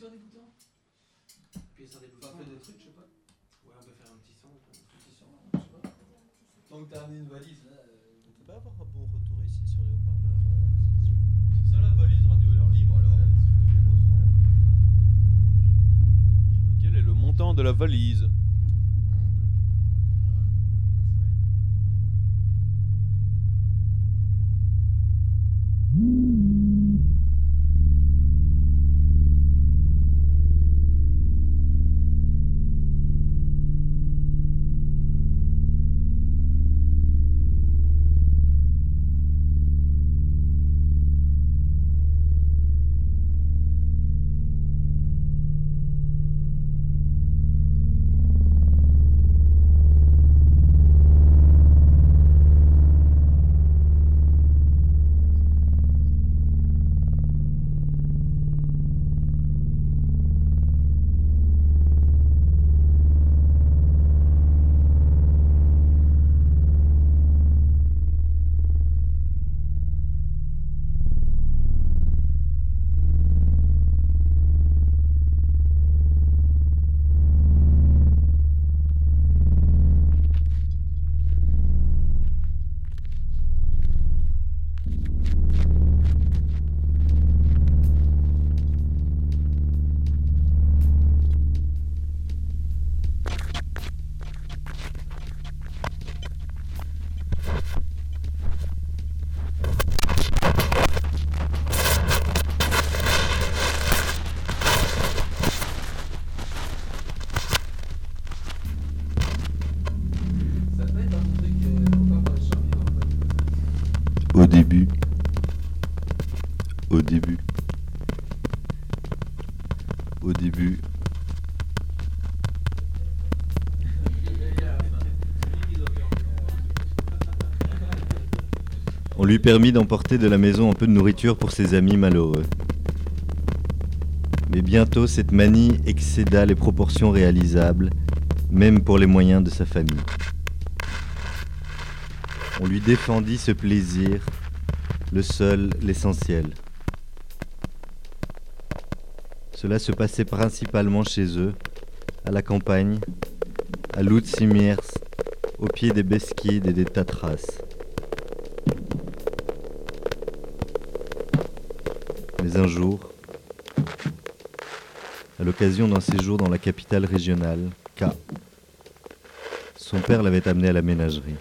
sur un écouteur. Puis ça débouche. On fait des trucs, je sais pas. Ouais, on peut faire un petit son. Petit son, je sais pas. Tant que t'as amené une valise là. On peut pas avoir un bon retour ici sur les haut-parleurs. C'est ça la valise radio air libre alors. Quel est le montant de la valise? Au début. On lui permit d'emporter de la maison un peu de nourriture pour ses amis malheureux. Mais bientôt, cette manie excéda les proportions réalisables, même pour les moyens de sa famille. On lui défendit ce plaisir, le seul, l'essentiel. Cela se passait principalement chez eux, à la campagne, à Lutz-Simiers, au pied des Beskides et des Tatras. Mais un jour, à l'occasion d'un séjour dans la capitale régionale, K, son père l'avait amené à la ménagerie.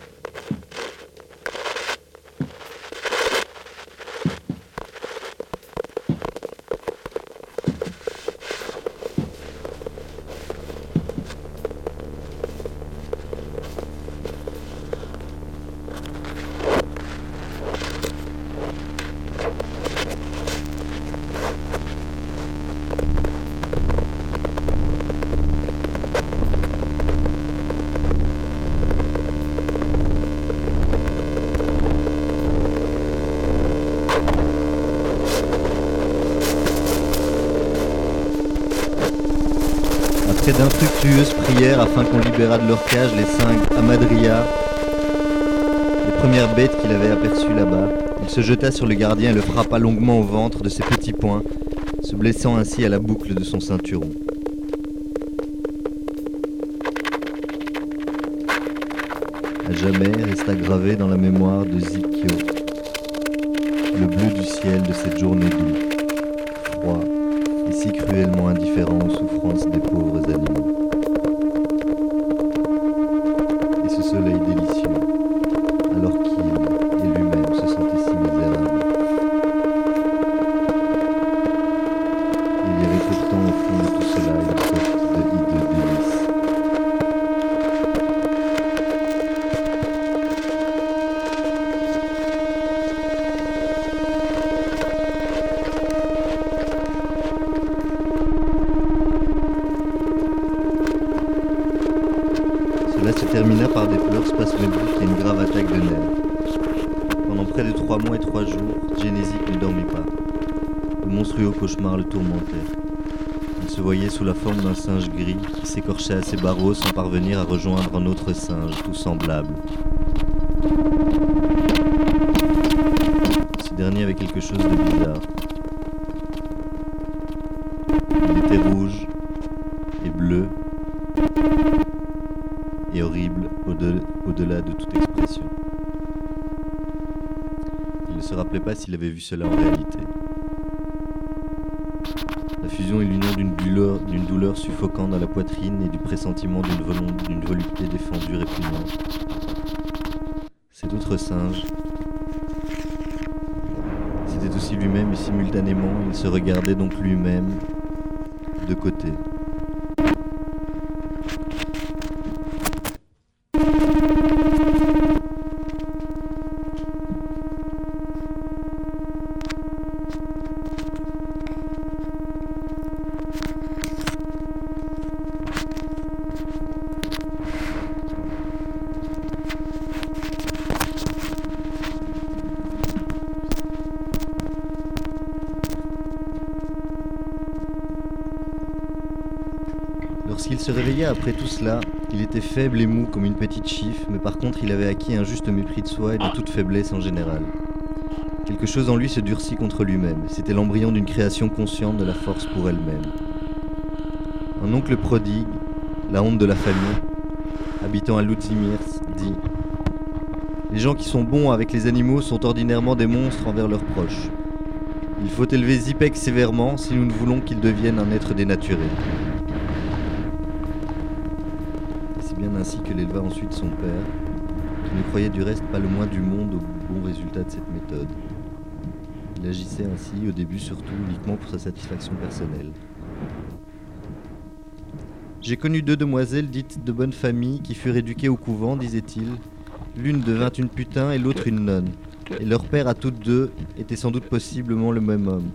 Après d'infructueuses prières afin qu'on libérât de leur cage les 5 Amadria, les premières bêtes qu'il avait aperçues là-bas, il se jeta sur le gardien et le frappa longuement au ventre de ses petits poings, se blessant ainsi à la boucle de son ceinturon. À jamais resta gravé dans la mémoire de Zikyo le bleu du ciel de cette journée doux, froid, et si cruellement indifférent aux souffrances des pauvres animaux. Et ce soleil délicieux, alors qu'il et lui-même se sentaient si misérables. Il y avait pourtant au fond de tout cela une sorte de hideux délice. Cela se termina par des pleurs spasmodiques et une grave attaque de nerfs. Pendant près de 3 mois et 3 jours, Genesis ne dormit pas. Le monstrueux cauchemar le tourmentait. Il se voyait sous la forme d'un singe gris qui s'écorchait à ses barreaux sans parvenir à rejoindre un autre singe tout semblable. Ce dernier avait quelque chose de bizarre. Il était rouge et bleu et horrible au-delà de toute expression. Il ne se rappelait pas s'il avait vu cela en réalité. La fusion et l'union d'une douleur suffocante dans la poitrine et du pressentiment d'une volupté défendue répugnante. Cet autre singe, c'était aussi lui-même et simultanément, il se regardait donc lui-même de côté. Lorsqu'il se réveilla après tout cela, il était faible et mou comme une petite chiffe, mais par contre il avait acquis un juste mépris de soi et de toute faiblesse en général. Quelque chose en lui se durcit contre lui-même, c'était l'embryon d'une création consciente de la force pour elle-même. Un oncle prodigue, la honte de la famille, habitant à Luzimir, dit « Les gens qui sont bons avec les animaux sont ordinairement des monstres envers leurs proches. Il faut élever Zipek sévèrement si nous ne voulons qu'il devienne un être dénaturé. » C'est bien ainsi que l'éleva ensuite son père, qui ne croyait du reste pas le moins du monde au bon résultat de cette méthode. Il agissait ainsi, au début surtout, uniquement pour sa satisfaction personnelle. J'ai connu 2 demoiselles dites de bonne famille qui furent éduquées au couvent, disait-il. L'une devint une putain et l'autre une nonne. Et leur père à toutes 2 était sans doute possiblement le même homme.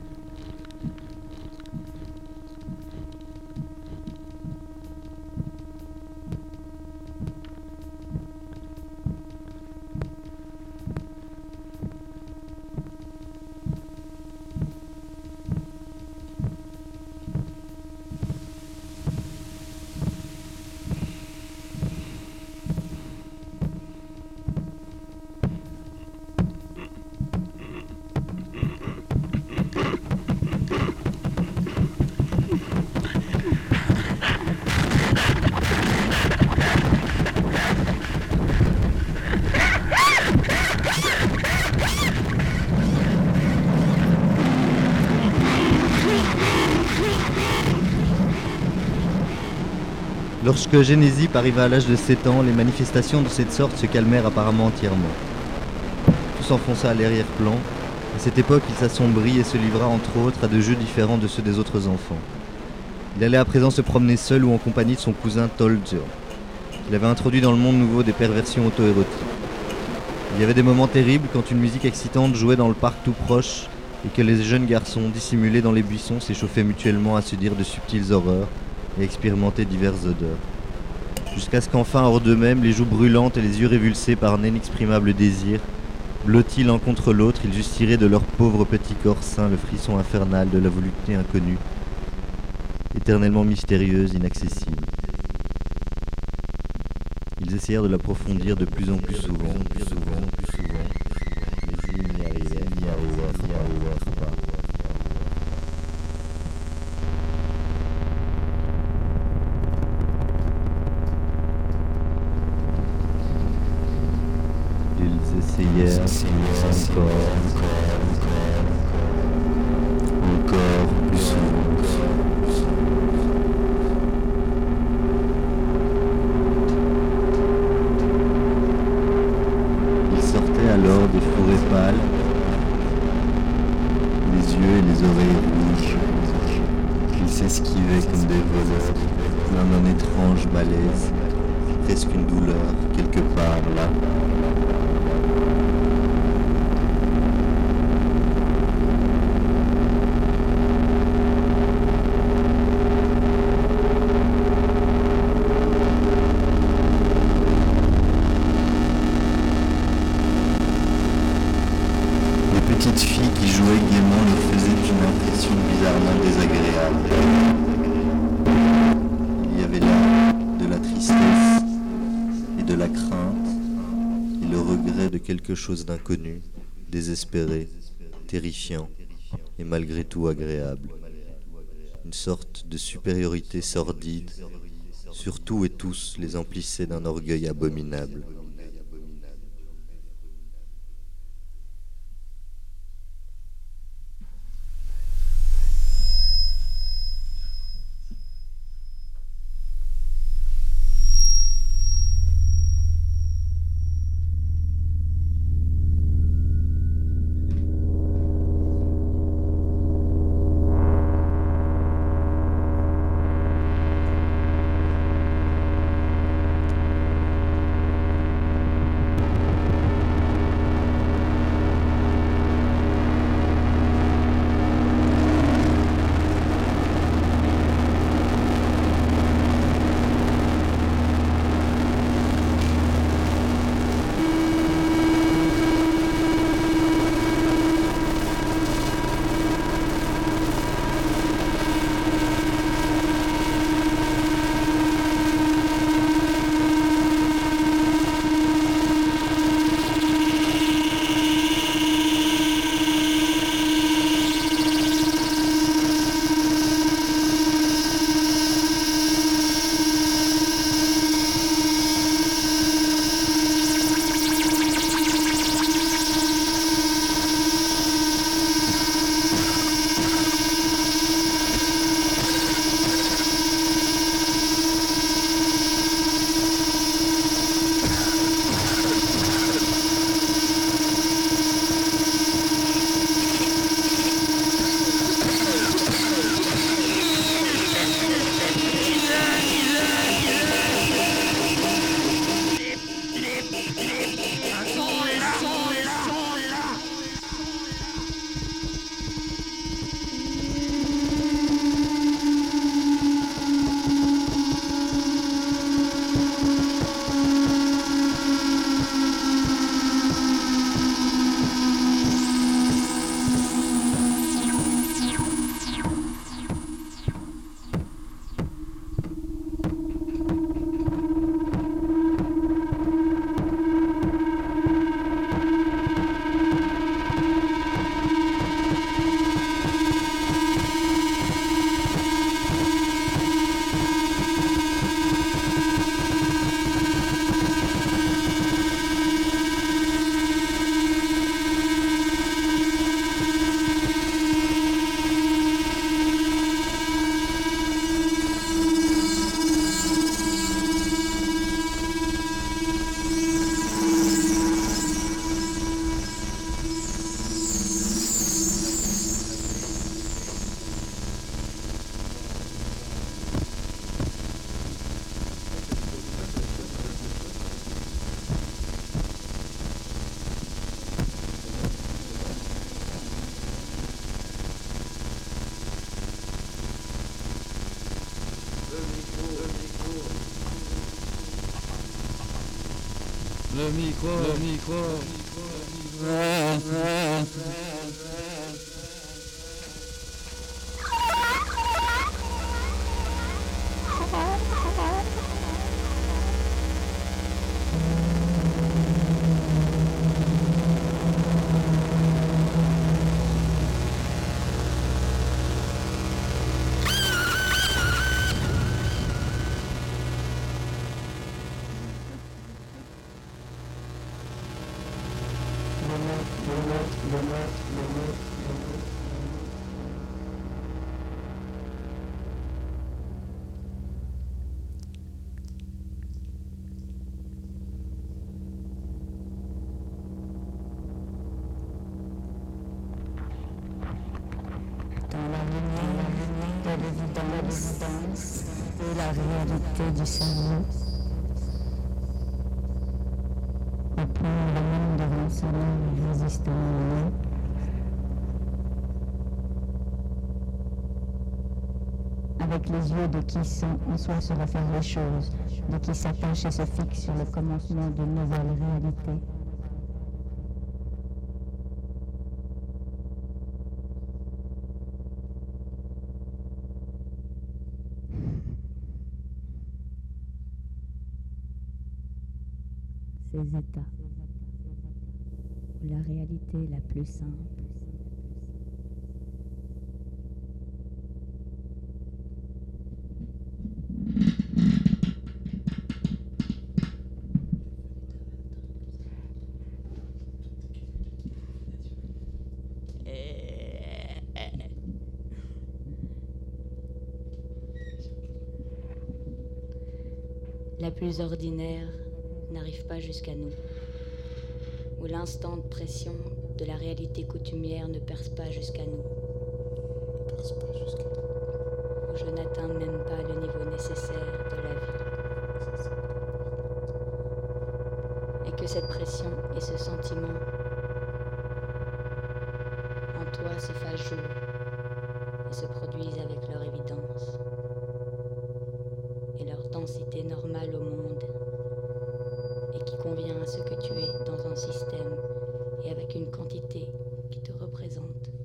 Lorsque Genesip arriva à l'âge de 7 ans, les manifestations de cette sorte se calmèrent apparemment entièrement. Tout s'enfonça à l'arrière-plan. À cette époque, il s'assombrit et se livra entre autres à de jeux différents de ceux des autres enfants. Il allait à présent se promener seul ou en compagnie de son cousin Toljo. Il avait introduit dans le monde nouveau des perversions auto-érotiques. Il y avait des moments terribles quand une musique excitante jouait dans le parc tout proche et que les jeunes garçons, dissimulés dans les buissons, s'échauffaient mutuellement à se dire de subtiles horreurs et expérimenter diverses odeurs. Jusqu'à ce qu'enfin, hors d'eux-mêmes, les joues brûlantes et les yeux révulsés par un inexprimable désir, blottis l'un contre l'autre, ils eussent tiré de leur pauvre petit corps sain le frisson infernal de la volupté inconnue, éternellement mystérieuse, inaccessible. Ils essayèrent de l'approfondir de plus en plus souvent, mais ils n'y arrivaient pas. Ils essayèrent encore plus souvent. Ils sortaient alors des forêts pâles, les yeux et les oreilles rouges. Ils s'esquivaient comme des voleurs, plein d'un étrange malaise, presque une douleur, quelque part là. Petite fille qui jouait gaiement leur faisait une impression bizarrement désagréable. Il y avait là de la tristesse et de la crainte et le regret de quelque chose d'inconnu, désespéré, terrifiant et malgré tout agréable. une sorte de supériorité sordide, sur tout et tous les emplissait d'un orgueil abominable. Le micro. Dans l'évidence de la réalité du cerveau, au point le monde devant soleil résistant à l'eau, avec les yeux de qui sent en soi se refaire les choses, de qui s'attache et se fixe sur le commencement de nouvelles réalités. Ces états où la réalité est la plus simple la plus ordinaire n'arrive pas jusqu'à nous, où l'instant de pression de la réalité coutumière ne perce pas jusqu'à nous, où je n'atteins même pas le niveau nécessaire de la vie. Et que cette pression et ce sentiment en toi se fassent jour et se produisent avec leur évidence et leur densité normale au monde et qui convient à ce que tu es dans un système et avec une quantité qui te représente.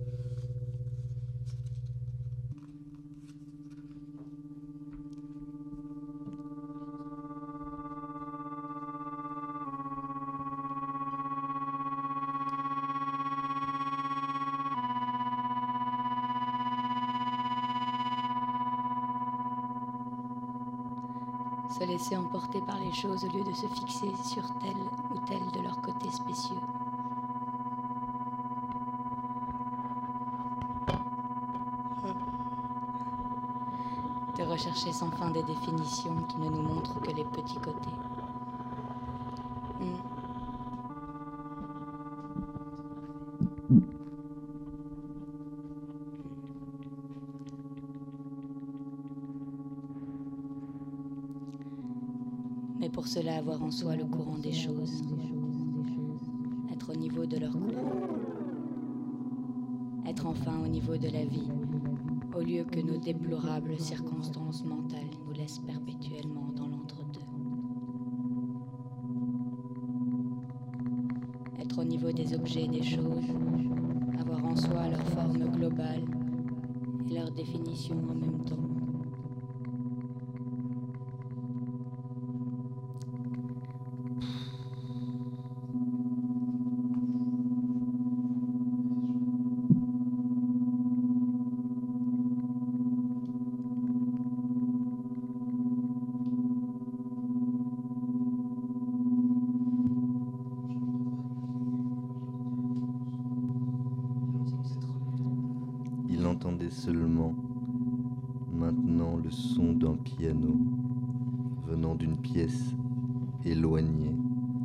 Se laisser emporter par les choses au lieu de se fixer sur tel ou tel de leur côté spécieux. De rechercher sans fin des définitions qui ne nous montrent que les petits côtés. Mais pour cela, avoir en soi le courant des choses, être au niveau de leur courant, être enfin au niveau de la vie, au lieu que nos déplorables circonstances mentales nous laissent perpétuellement dans l'entre-deux. Être au niveau des objets et des choses, avoir en soi leur forme globale et leur définition en même temps. Il entendait seulement, maintenant, le son d'un piano venant d'une pièce éloignée.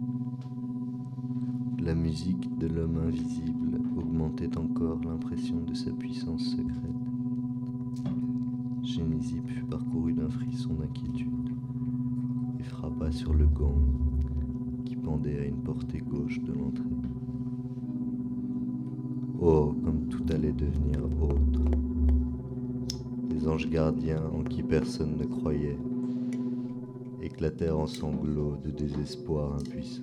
La musique de l'homme invisible augmentait encore l'impression de sa puissance secrète. Génésippe fut parcouru d'un frisson d'inquiétude et frappa sur le gong qui pendait à une portée gauche de l'entrée. Oh, comme tout allait devenir autre. Les anges gardiens en qui personne ne croyait éclatèrent en sanglots de désespoir impuissant.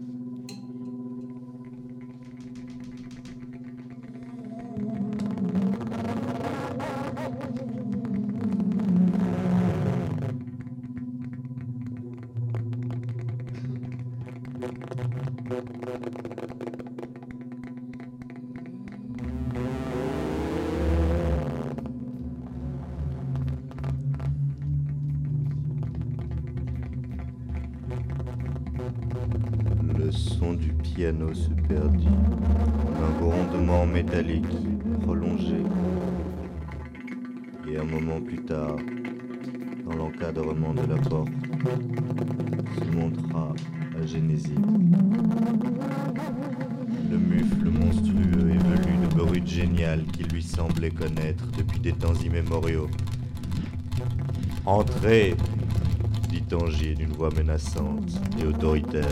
Le son du piano se perdit en un grondement métallique prolongé. Et un moment plus tard, dans l'encadrement de la porte, se montra à Génésippe le mufle monstrueux et velu de Brute géniale qu'il lui semblait connaître depuis des temps immémoriaux. « Entrez !» dit Tangier d'une voix menaçante et autoritaire.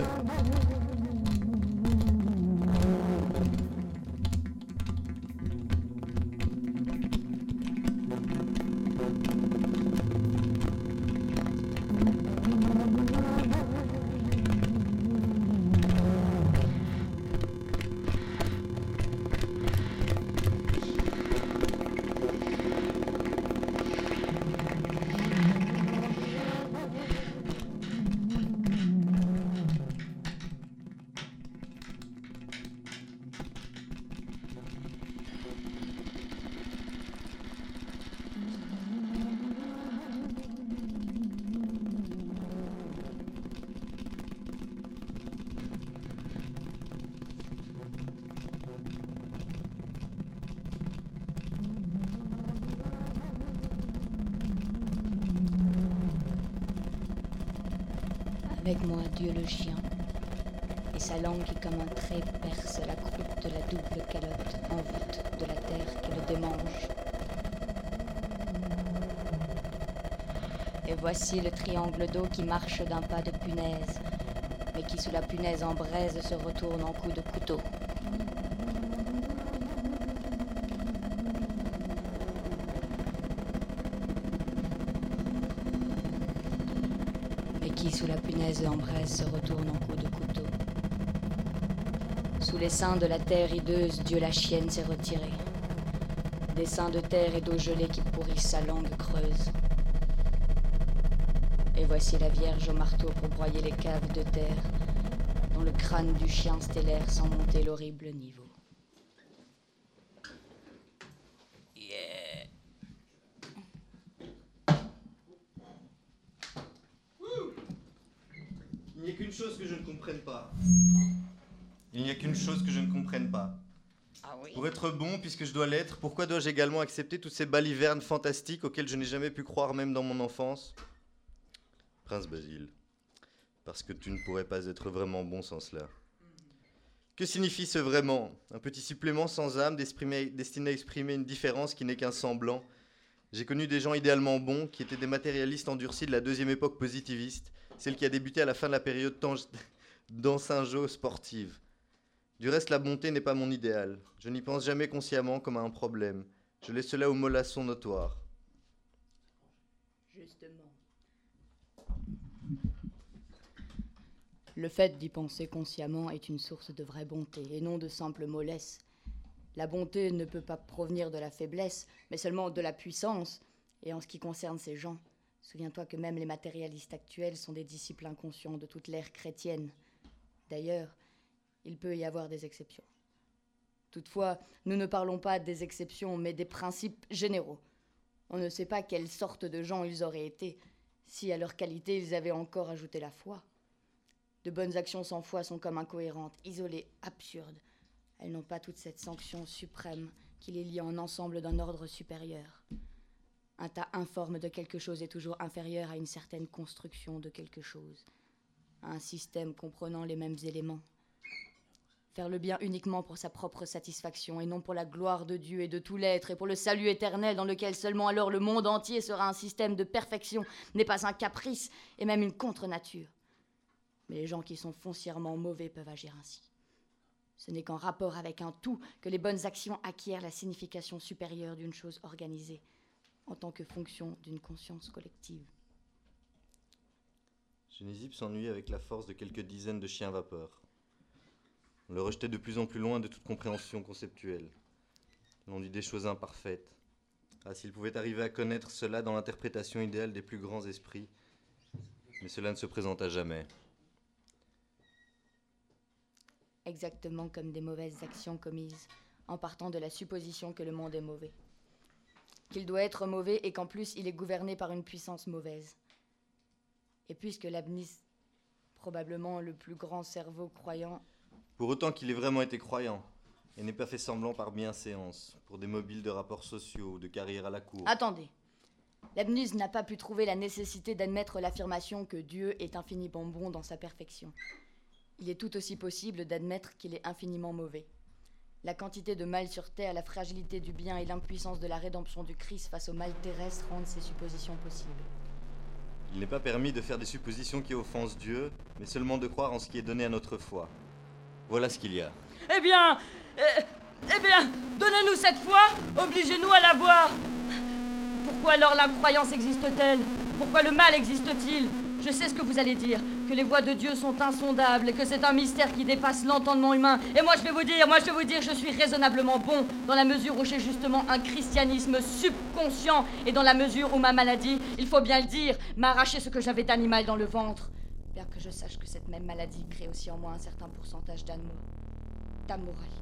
Avec moi, Dieu le chien, et sa langue qui comme un trait perce la croûte de la double calotte en voûte de la terre qui le démange. Et voici le triangle d'eau qui marche d'un pas de punaise, mais qui sous la punaise en braise se retourne en coup de couteau. Mais qui sous la punaise en braise se retourne en coup de couteau. Sous les seins de la terre hideuse, Dieu la chienne s'est retiré. Des seins de terre et d'eau gelée qui pourrissent sa langue creuse. Et voici la Vierge au marteau pour broyer les caves de terre, dont le crâne du chien stellaire sans monter l'horrible niveau. Yeah. Il n'y a qu'une chose que je ne comprenne pas. Il n'y a qu'une chose que je ne comprenne pas. Ah oui. Pour être bon, puisque je dois l'être, pourquoi dois-je également accepter toutes ces balivernes fantastiques auxquelles je n'ai jamais pu croire même dans mon enfance ? Prince Basile, parce que tu ne pourrais pas être vraiment bon sans cela. Que signifie ce vraiment ? Un petit supplément sans âme destiné à exprimer une différence qui n'est qu'un semblant. J'ai connu des gens idéalement bons, qui étaient des matérialistes endurcis de la deuxième époque positiviste, celle qui a débuté à la fin de la période d'Ansingeau sportive. Du reste, la bonté n'est pas mon idéal. Je n'y pense jamais consciemment comme à un problème. Je laisse cela aux mollassons notoires. Justement. Le fait d'y penser consciemment est une source de vraie bonté, et non de simple mollesse. La bonté ne peut pas provenir de la faiblesse, mais seulement de la puissance. Et en ce qui concerne ces gens, souviens-toi que même les matérialistes actuels sont des disciples inconscients de toute l'ère chrétienne. D'ailleurs, il peut y avoir des exceptions. Toutefois, nous ne parlons pas des exceptions, mais des principes généraux. On ne sait pas quelle sorte de gens ils auraient été, si à leur qualité ils avaient encore ajouté la foi. De bonnes actions sans foi sont comme incohérentes, isolées, absurdes. Elles n'ont pas toute cette sanction suprême qui les lie en ensemble d'un ordre supérieur. Un tas informe de quelque chose est toujours inférieur à une certaine construction de quelque chose, à un système comprenant les mêmes éléments. Faire le bien uniquement pour sa propre satisfaction et non pour la gloire de Dieu et de tout l'être et pour le salut éternel dans lequel seulement alors le monde entier sera un système de perfection n'est pas un caprice et même une contre-nature. Mais les gens qui sont foncièrement mauvais peuvent agir ainsi. Ce n'est qu'en rapport avec un tout que les bonnes actions acquièrent la signification supérieure d'une chose organisée, en tant que fonction d'une conscience collective. Génésippe s'ennuyait avec la force de quelques dizaines de chiens vapeur. On le rejetait de plus en plus loin de toute compréhension conceptuelle. L'on dit des choses imparfaites. Ah, s'il pouvait arriver à connaître cela dans l'interprétation idéale des plus grands esprits, mais cela ne se présenta jamais. Exactement comme des mauvaises actions commises, en partant de la supposition que le monde est mauvais. Qu'il doit être mauvais et qu'en plus il est gouverné par une puissance mauvaise. Et puisque Leibniz, probablement le plus grand cerveau croyant... Pour autant qu'il ait vraiment été croyant, et n'ait pas fait semblant par bienséance, pour des mobiles de rapports sociaux ou de carrière à la cour. Attendez. Leibniz n'a pas pu trouver la nécessité d'admettre l'affirmation que Dieu est infiniment bon dans sa perfection. Il est tout aussi possible d'admettre qu'il est infiniment mauvais. La quantité de mal sur terre, la fragilité du bien et l'impuissance de la rédemption du Christ face au mal terrestre rendent ces suppositions possibles. Il n'est pas permis de faire des suppositions qui offensent Dieu, mais seulement de croire en ce qui est donné à notre foi. Voilà ce qu'il y a. Eh bien, donnez-nous cette foi, obligez-nous à la boire. Pourquoi alors l'incroyance existe-t-elle? Pourquoi le mal existe-t-il? Je sais ce que vous allez dire, que les voies de Dieu sont insondables, que c'est un mystère qui dépasse l'entendement humain. Et moi je vais vous dire, je suis raisonnablement bon, dans la mesure où j'ai justement un christianisme subconscient, et dans la mesure où ma maladie, il faut bien le dire, m'a arraché ce que j'avais d'animal dans le ventre. Bien que je sache que cette même maladie crée aussi en moi un certain pourcentage d'ammoralité.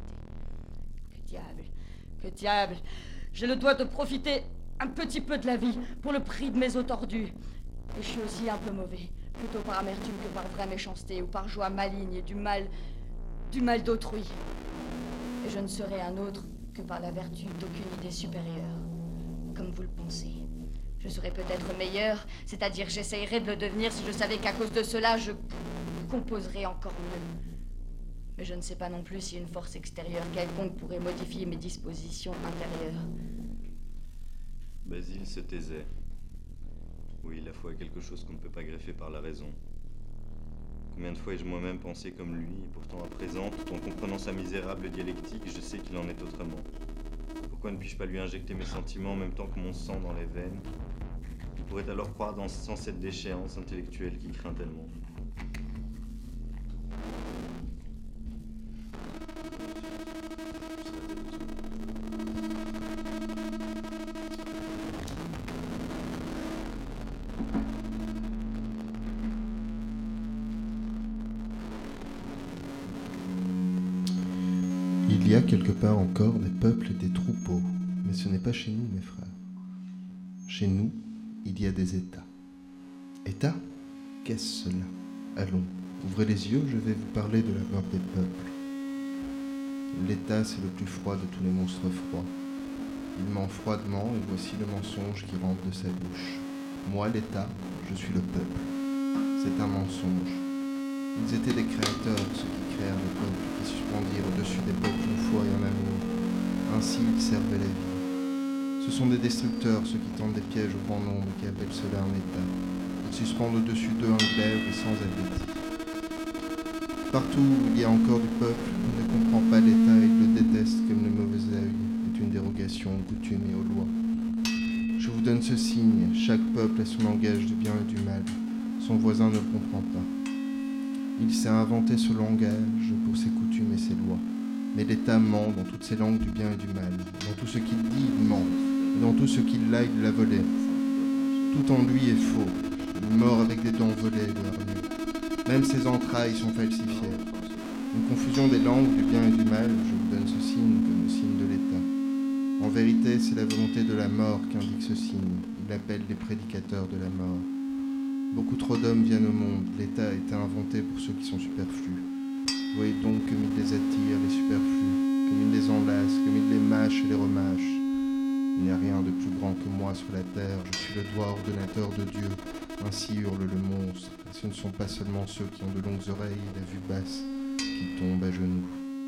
Que diable, j'ai le droit de profiter un petit peu de la vie pour le prix de mes os tordus. Et je suis aussi un peu mauvais, plutôt par amertume que par vraie méchanceté ou par joie maligne et du mal d'autrui. Et je ne serai un autre que par la vertu d'aucune idée supérieure, comme vous le pensez. Je serais peut-être meilleure, c'est-à-dire j'essayerais de le devenir si je savais qu'à cause de cela, je composerais encore mieux. Mais je ne sais pas non plus si une force extérieure quelconque pourrait modifier mes dispositions intérieures. Basile se taisait. Oui, la foi est quelque chose qu'on ne peut pas greffer par la raison. Combien de fois ai-je moi-même pensé comme lui, et pourtant à présent, tout en comprenant sa misérable dialectique, je sais qu'il en est autrement. Pourquoi ne puis-je pas lui injecter mes sentiments en même temps que mon sang dans les veines? Il pourrait alors croire sans cette déchéance intellectuelle qu'il craint tellement. Il y a quelque part encore des peuples et des troupeaux, mais ce n'est pas chez nous, mes frères. Chez nous, il y a des États. États? Qu'est-ce cela? Allons, ouvrez les yeux, je vais vous parler de la mort des peuples. L'État, c'est le plus froid de tous les monstres froids. Il ment froidement, et voici le mensonge qui rentre de sa bouche. Moi, l'État, je suis le peuple. C'est un mensonge. Ils étaient des créateurs, ceux qui créèrent les peuples, qui suspendirent au-dessus des peuples une foi et un amour. Ainsi, ils servaient la vie. Ce sont des destructeurs, ceux qui tendent des pièges au grand nombre et qui appellent cela un État. Ils suspendent au-dessus d'eux un glaive et sans appétit. Partout où il y a encore du peuple, il ne comprend pas l'État et il le déteste comme le mauvais œil est une dérogation aux coutumes et aux lois. Je vous donne ce signe, chaque peuple a son langage du bien et du mal. Son voisin ne le comprend pas. Il s'est inventé ce langage pour ses coutumes et ses lois. Mais l'État ment dans toutes ses langues du bien et du mal. Dans tout ce qu'il dit, il ment. Et dans tout ce qu'il a, il l'a volé. Tout en lui est faux. Il mord avec des dents volées de hargneux. Même ses entrailles sont falsifiées. Une confusion des langues du bien et du mal, je vous donne ce signe comme le signe de l'État. En vérité, c'est la volonté de la mort qu'indique ce signe. Il l'appelle les prédicateurs de la mort. Beaucoup trop d'hommes viennent au monde. L'État a été inventé pour ceux qui sont superflus. Voyez donc comme il les attire, les superflus, comme il les enlace, comme il les mâche et les remâche. Il n'y a rien de plus grand que moi sur la terre, je suis le doigt ordonnateur de Dieu. Ainsi hurle le monstre. Et ce ne sont pas seulement ceux qui ont de longues oreilles et la vue basse qui tombent à genoux.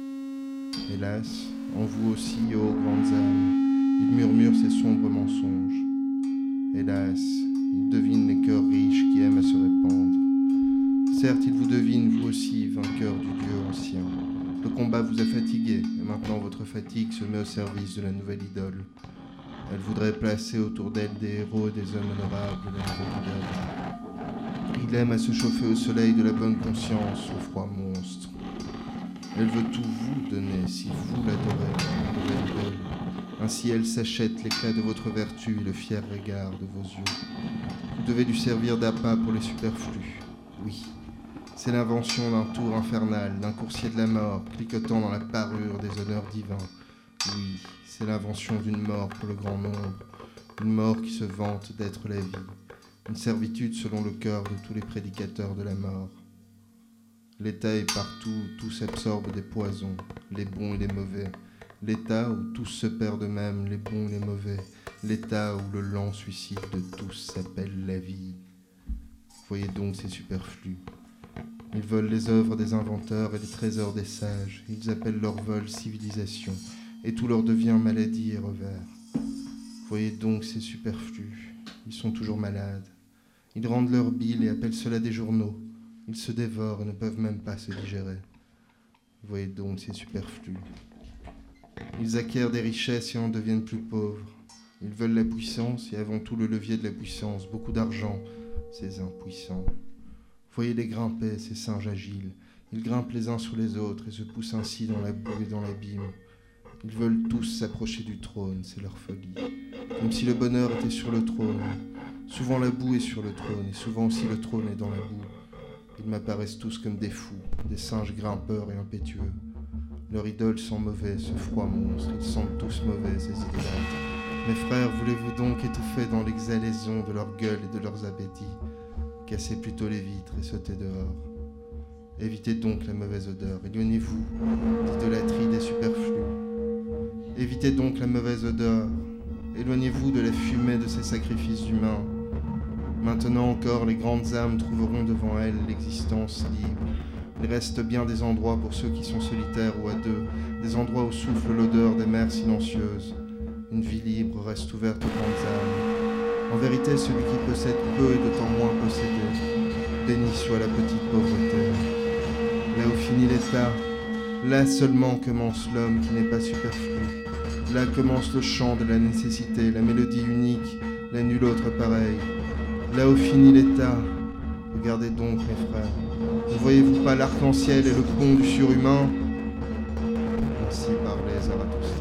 Hélas, en vous aussi, ô grandes âmes, il murmure ces sombres mensonges. Hélas, il devine les cœurs riches qui aiment à se répandre. Certes, il vous devine, vous aussi, vainqueur du Dieu ancien. Le combat vous a fatigué, et maintenant votre fatigue se met au service de la nouvelle idole. Elle voudrait placer autour d'elle des héros et des hommes honorables de la nouvelle idole. Il aime à se chauffer au soleil de la bonne conscience, au froid monstre. Elle veut tout vous donner, si vous l'adorez, la nouvelle idole. Ainsi elle s'achète l'éclat de votre vertu et le fier regard de vos yeux. Vous devez lui servir d'appât pour les superflus. Oui, c'est l'invention d'un tour infernal, d'un coursier de la mort, cliquetant dans la parure des honneurs divins. Oui, c'est l'invention d'une mort pour le grand nombre, une mort qui se vante d'être la vie, une servitude selon le cœur de tous les prédicateurs de la mort. L'État est partout où tous absorbent des poisons, les bons et les mauvais. L'État où tous se perdent eux-mêmes, les bons et les mauvais. L'État où le lent suicide de tous s'appelle la vie. Voyez donc ces superflus. Ils volent les œuvres des inventeurs et les trésors des sages. Ils appellent leur vol civilisation, et tout leur devient maladie et revers. Voyez donc ces superflus. Ils sont toujours malades. Ils rendent leur bile et appellent cela des journaux. Ils se dévorent et ne peuvent même pas se digérer. Voyez donc ces superflus. Ils acquièrent des richesses et en deviennent plus pauvres. Ils veulent la puissance et avant tout le levier de la puissance, beaucoup d'argent, ces impuissants. Voyez-les grimper, ces singes agiles. Ils grimpent les uns sur les autres et se poussent ainsi dans la boue et dans l'abîme. Ils veulent tous s'approcher du trône, c'est leur folie. Comme si le bonheur était sur le trône. Souvent la boue est sur le trône et souvent aussi le trône est dans la boue. Ils m'apparaissent tous comme des fous, des singes grimpeurs et impétueux. Leurs idoles sont mauvais, ce froid monstre, ils sentent tous mauvais, ces idolâtres. Mes frères, voulez-vous donc étouffer dans l'exhalaison de leur gueule et de leurs appétits? Cassez plutôt les vitres et sautez dehors. Évitez donc la mauvaise odeur, éloignez-vous d'idolâtrie des superflus. Évitez donc la mauvaise odeur, éloignez-vous de la fumée de ces sacrifices humains. Maintenant encore, les grandes âmes trouveront devant elles l'existence libre. Il reste bien des endroits pour ceux qui sont solitaires ou à deux, des endroits où souffle l'odeur des mers silencieuses. Une vie libre reste ouverte aux grandes âmes. En vérité, celui qui possède peu est d'autant moins possédé. Béni soit la petite pauvreté. Là où finit l'état, là seulement commence l'homme qui n'est pas superflu. Là commence le chant de la nécessité, la mélodie unique, la nulle autre pareille. Là où finit l'état, regardez donc mes frères, ne voyez-vous pas l'arc-en-ciel et le pont du surhumain? Ainsi parlait Zarathustra.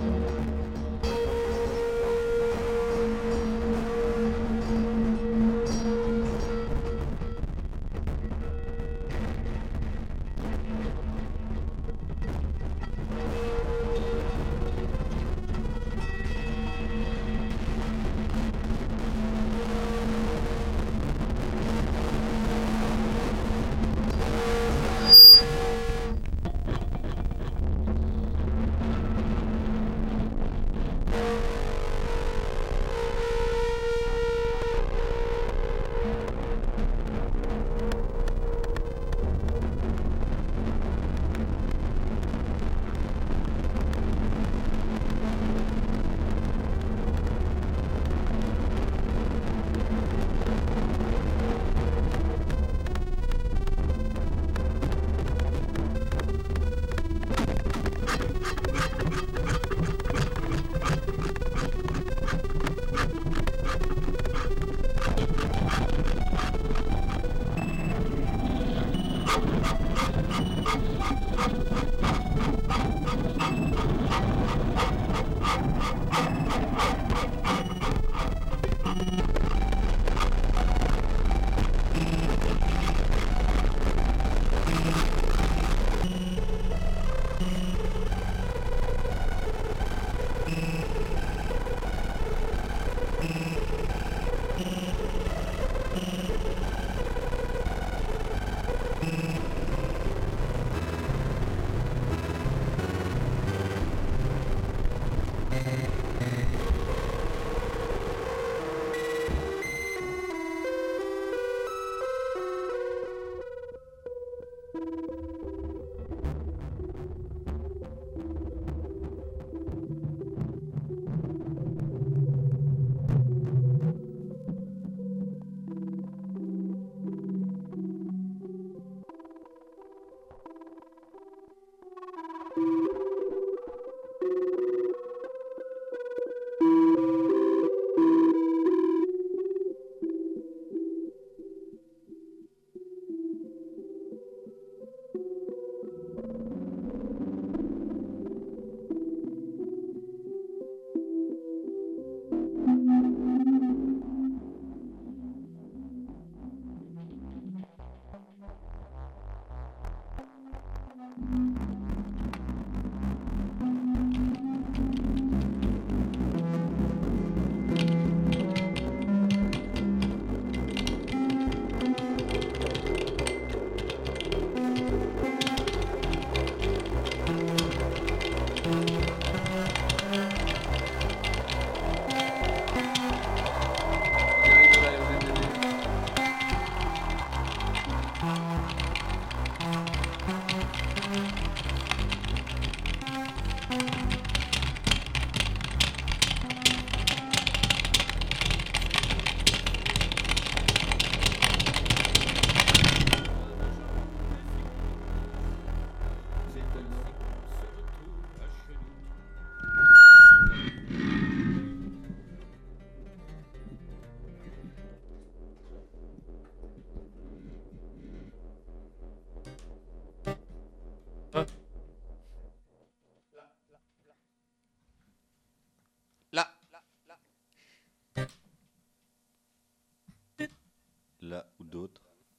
Là où d'autres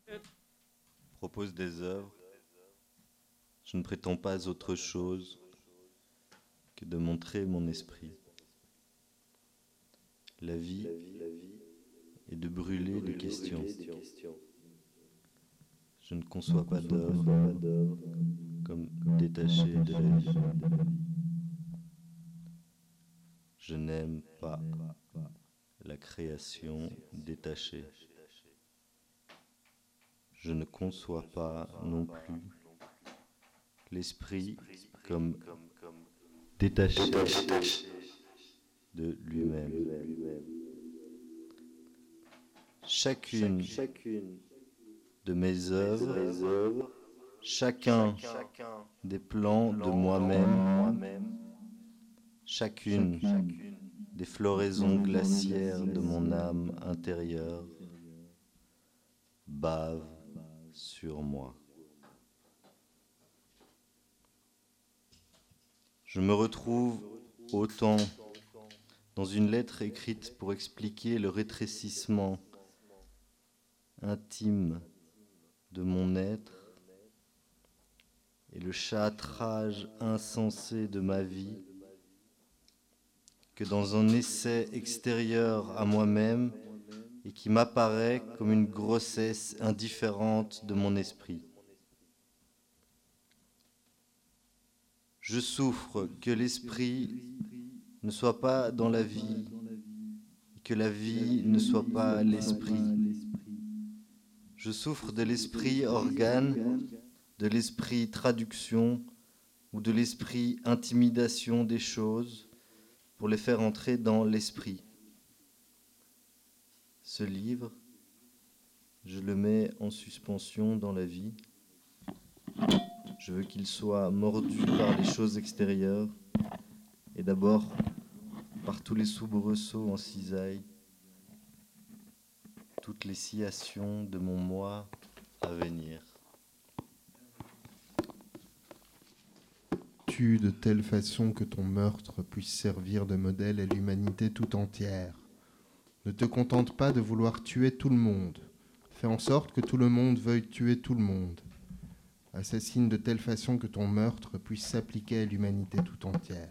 proposent des œuvres, je ne prétends pas autre chose que de montrer mon esprit. La vie est de brûler des questions. Je ne conçois pas d'œuvre comme détachée de la vie. Je n'aime pas la création détachée. Je ne conçois pas non plus l'esprit comme détaché de lui-même. Chacune de mes œuvres, chacun des plans de moi-même, chacune des floraisons glaciaires de mon âme intérieure bave sur moi. Je me retrouve autant dans une lettre écrite pour expliquer le rétrécissement intime de mon être et le châtrage insensé de ma vie que dans un essai extérieur à moi-même et qui m'apparaît comme une grossesse indifférente de mon esprit. Je souffre que l'esprit ne soit pas dans la vie et que la vie ne soit pas l'esprit. Je souffre de l'esprit organe, de l'esprit traduction ou de l'esprit intimidation des choses pour les faire entrer dans l'esprit. Ce livre, je le mets en suspension dans la vie. Je veux qu'il soit mordu par les choses extérieures et d'abord par tous les soubresauts en cisaille, toutes les sciations de mon moi à venir. Tue de telle façon que ton meurtre puisse servir de modèle à l'humanité tout entière. Ne te contente pas de vouloir tuer tout le monde. Fais en sorte que tout le monde veuille tuer tout le monde. Assassine de telle façon que ton meurtre puisse s'appliquer à l'humanité tout entière.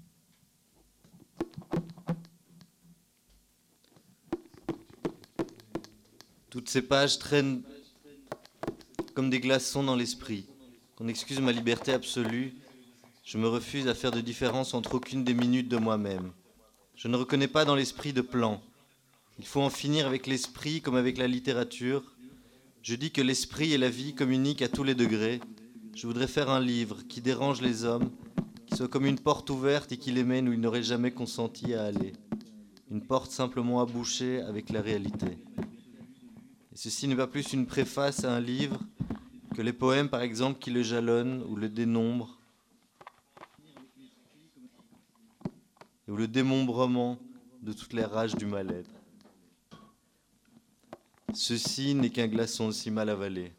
Toutes ces pages traînent comme des glaçons dans l'esprit. Qu'on excuse ma liberté absolue, je me refuse à faire de différence entre aucune des minutes de moi-même. Je ne reconnais pas dans l'esprit de plan. Il faut en finir avec l'esprit comme avec la littérature. Je dis que l'esprit et la vie communiquent à tous les degrés. Je voudrais faire un livre qui dérange les hommes, qui soit comme une porte ouverte et qui les mène où ils n'auraient jamais consenti à aller. Une porte simplement à boucher avec la réalité. Et ceci n'est pas plus une préface à un livre que les poèmes, par exemple, qui le jalonnent ou le dénombrent, ou le démembrement de toutes les rages du mal-être. Ceci n'est qu'un glaçon aussi mal avalé.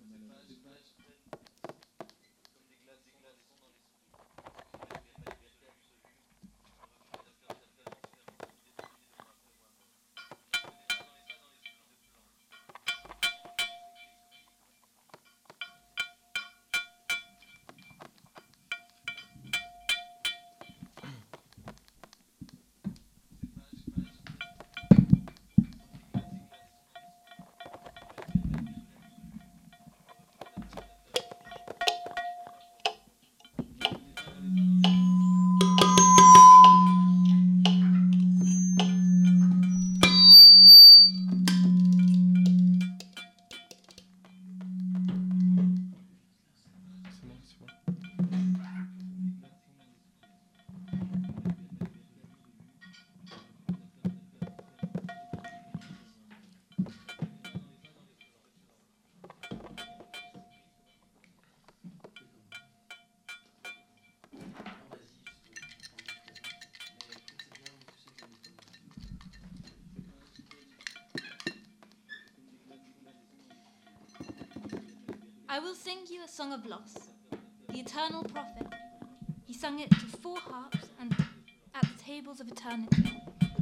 I will sing you a song of loss. The eternal prophet, he sung it to 4 harps and at the tables of eternity.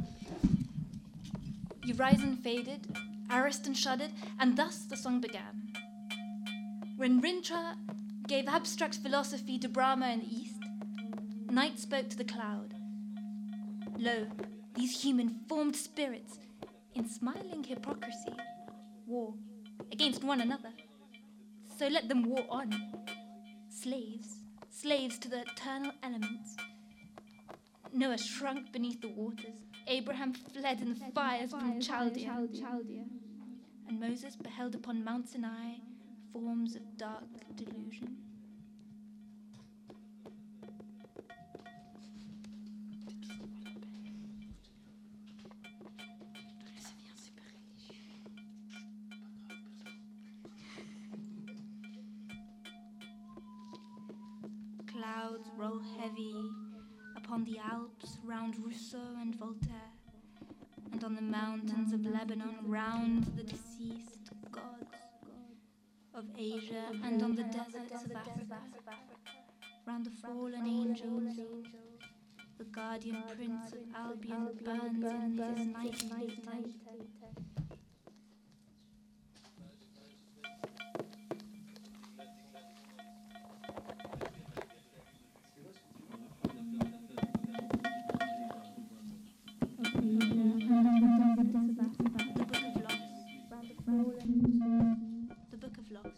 Urizen faded, Ariston shuddered, and thus the song began. When Rintrah gave abstract philosophy to Brahma in the east, night spoke to the cloud. Lo, these human formed spirits, in smiling hypocrisy, war against one another. So let them war on. Slaves to the eternal elements. Noah shrunk beneath the waters, Abraham fled in the fires from Chaldea. And Moses beheld upon Mount Sinai forms of dark delusion. Clouds roll heavy upon the Alps round Rousseau and Voltaire, and on the mountains of Lebanon round the deceased gods of Asia, and on the deserts of Africa round the fallen angels. The guardian prince of Albion burns in his nightly tent. The Book of Loss.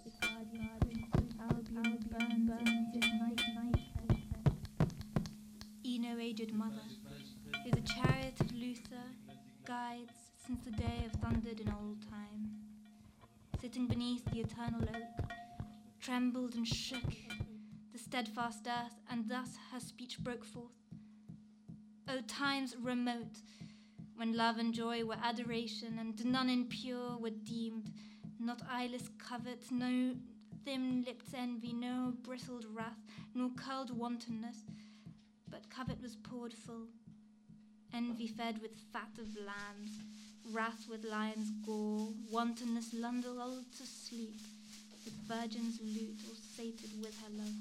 Eno, aged mother, who the chariot of Luther guides since the day of thundered in old time, sitting beneath the eternal oak, trembled and shook the steadfast earth, and thus her speech broke forth. O times remote, when love and joy were adoration, and none impure were deemed, not eyeless covet, no thin-lipped envy, no bristled wrath, nor curled wantonness, but covet was poured full, envy fed with fat of lambs, wrath with lion's gore, wantonness lulled to sleep, with virgin's lute or sated with her love.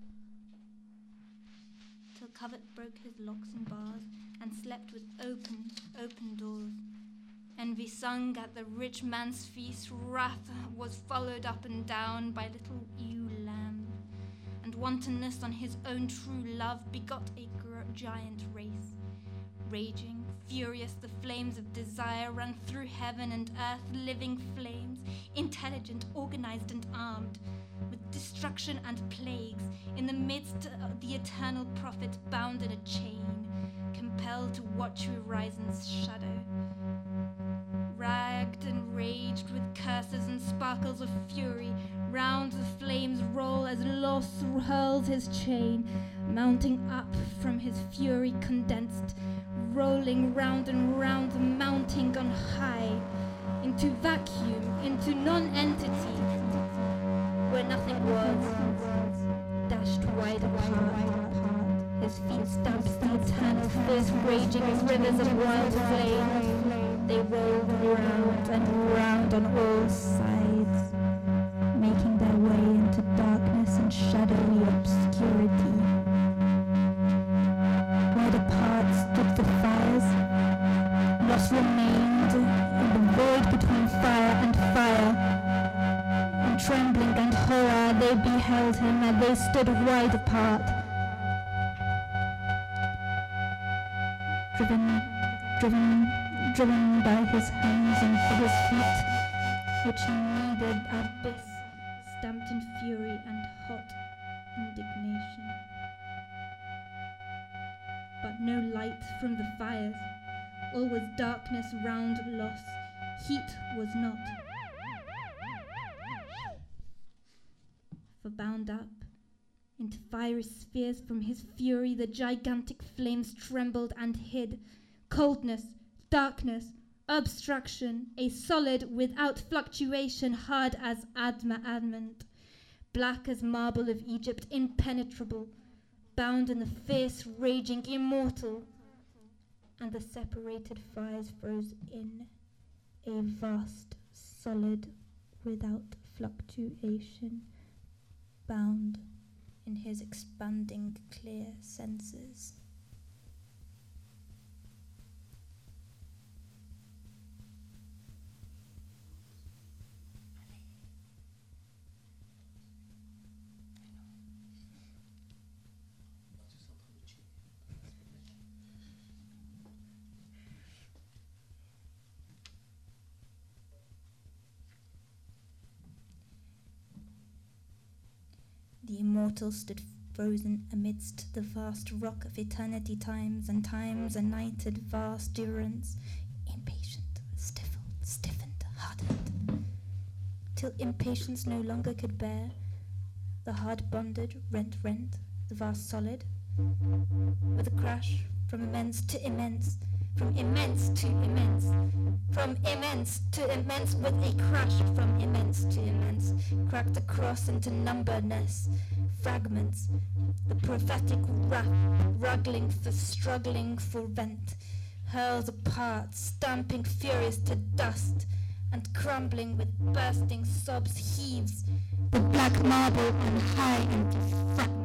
Till covet broke his locks and bars, and slept with open doors. Envy sung at the rich man's feast, wrath was followed up and down by little ewe lamb, and wantonness on his own true love begot a giant race. Raging, furious, the flames of desire ran through heaven and earth, living flames, intelligent, organized and armed, with destruction and plagues, in the midst of the eternal prophet bound in a chain, compelled to watch Horizon's shadow. Ragged and raged with curses and sparkles of fury, round the flames roll as Los hurls his chain, mounting up from his fury condensed, rolling round and round, mounting on high, into vacuum, into non-entity, where nothing was, dashed wide apart. His feet stamped the eternal fierce raging rivers of wild flame. They rolled round and round on all sides, making their way into darkness and shadowy obscurity. Wide apart stood the fires. Los remained in the void between fire and fire. In trembling and horror they beheld him as they stood wide apart. Driven by his hands and his feet, which needed abyss, stamped in fury and hot indignation. But no light from the fires, all was darkness round Los, heat was not. For bound up into fiery spheres from his fury, the gigantic flames trembled and hid. Coldness, darkness, obstruction, a solid without fluctuation, hard as adamant, black as marble of Egypt, impenetrable, bound in the fierce, raging, immortal. And the separated fires froze in, a vast, solid, without fluctuation, bound in his expanding, clear senses. The immortal stood frozen amidst the vast rock of eternity, times and nighted vast durance, impatient, stiffened, hardened, till impatience no longer could bear, the hard bonded, rent, the vast solid, with a crash from immense to immense, from immense to immense, from immense to immense, with a crash from immense to immense, cracked across into numberness, fragments, the prophetic wrath, struggling for vent, hurls apart, stamping furious to dust, and crumbling with bursting sobs heaves, the black marble on high into fragments.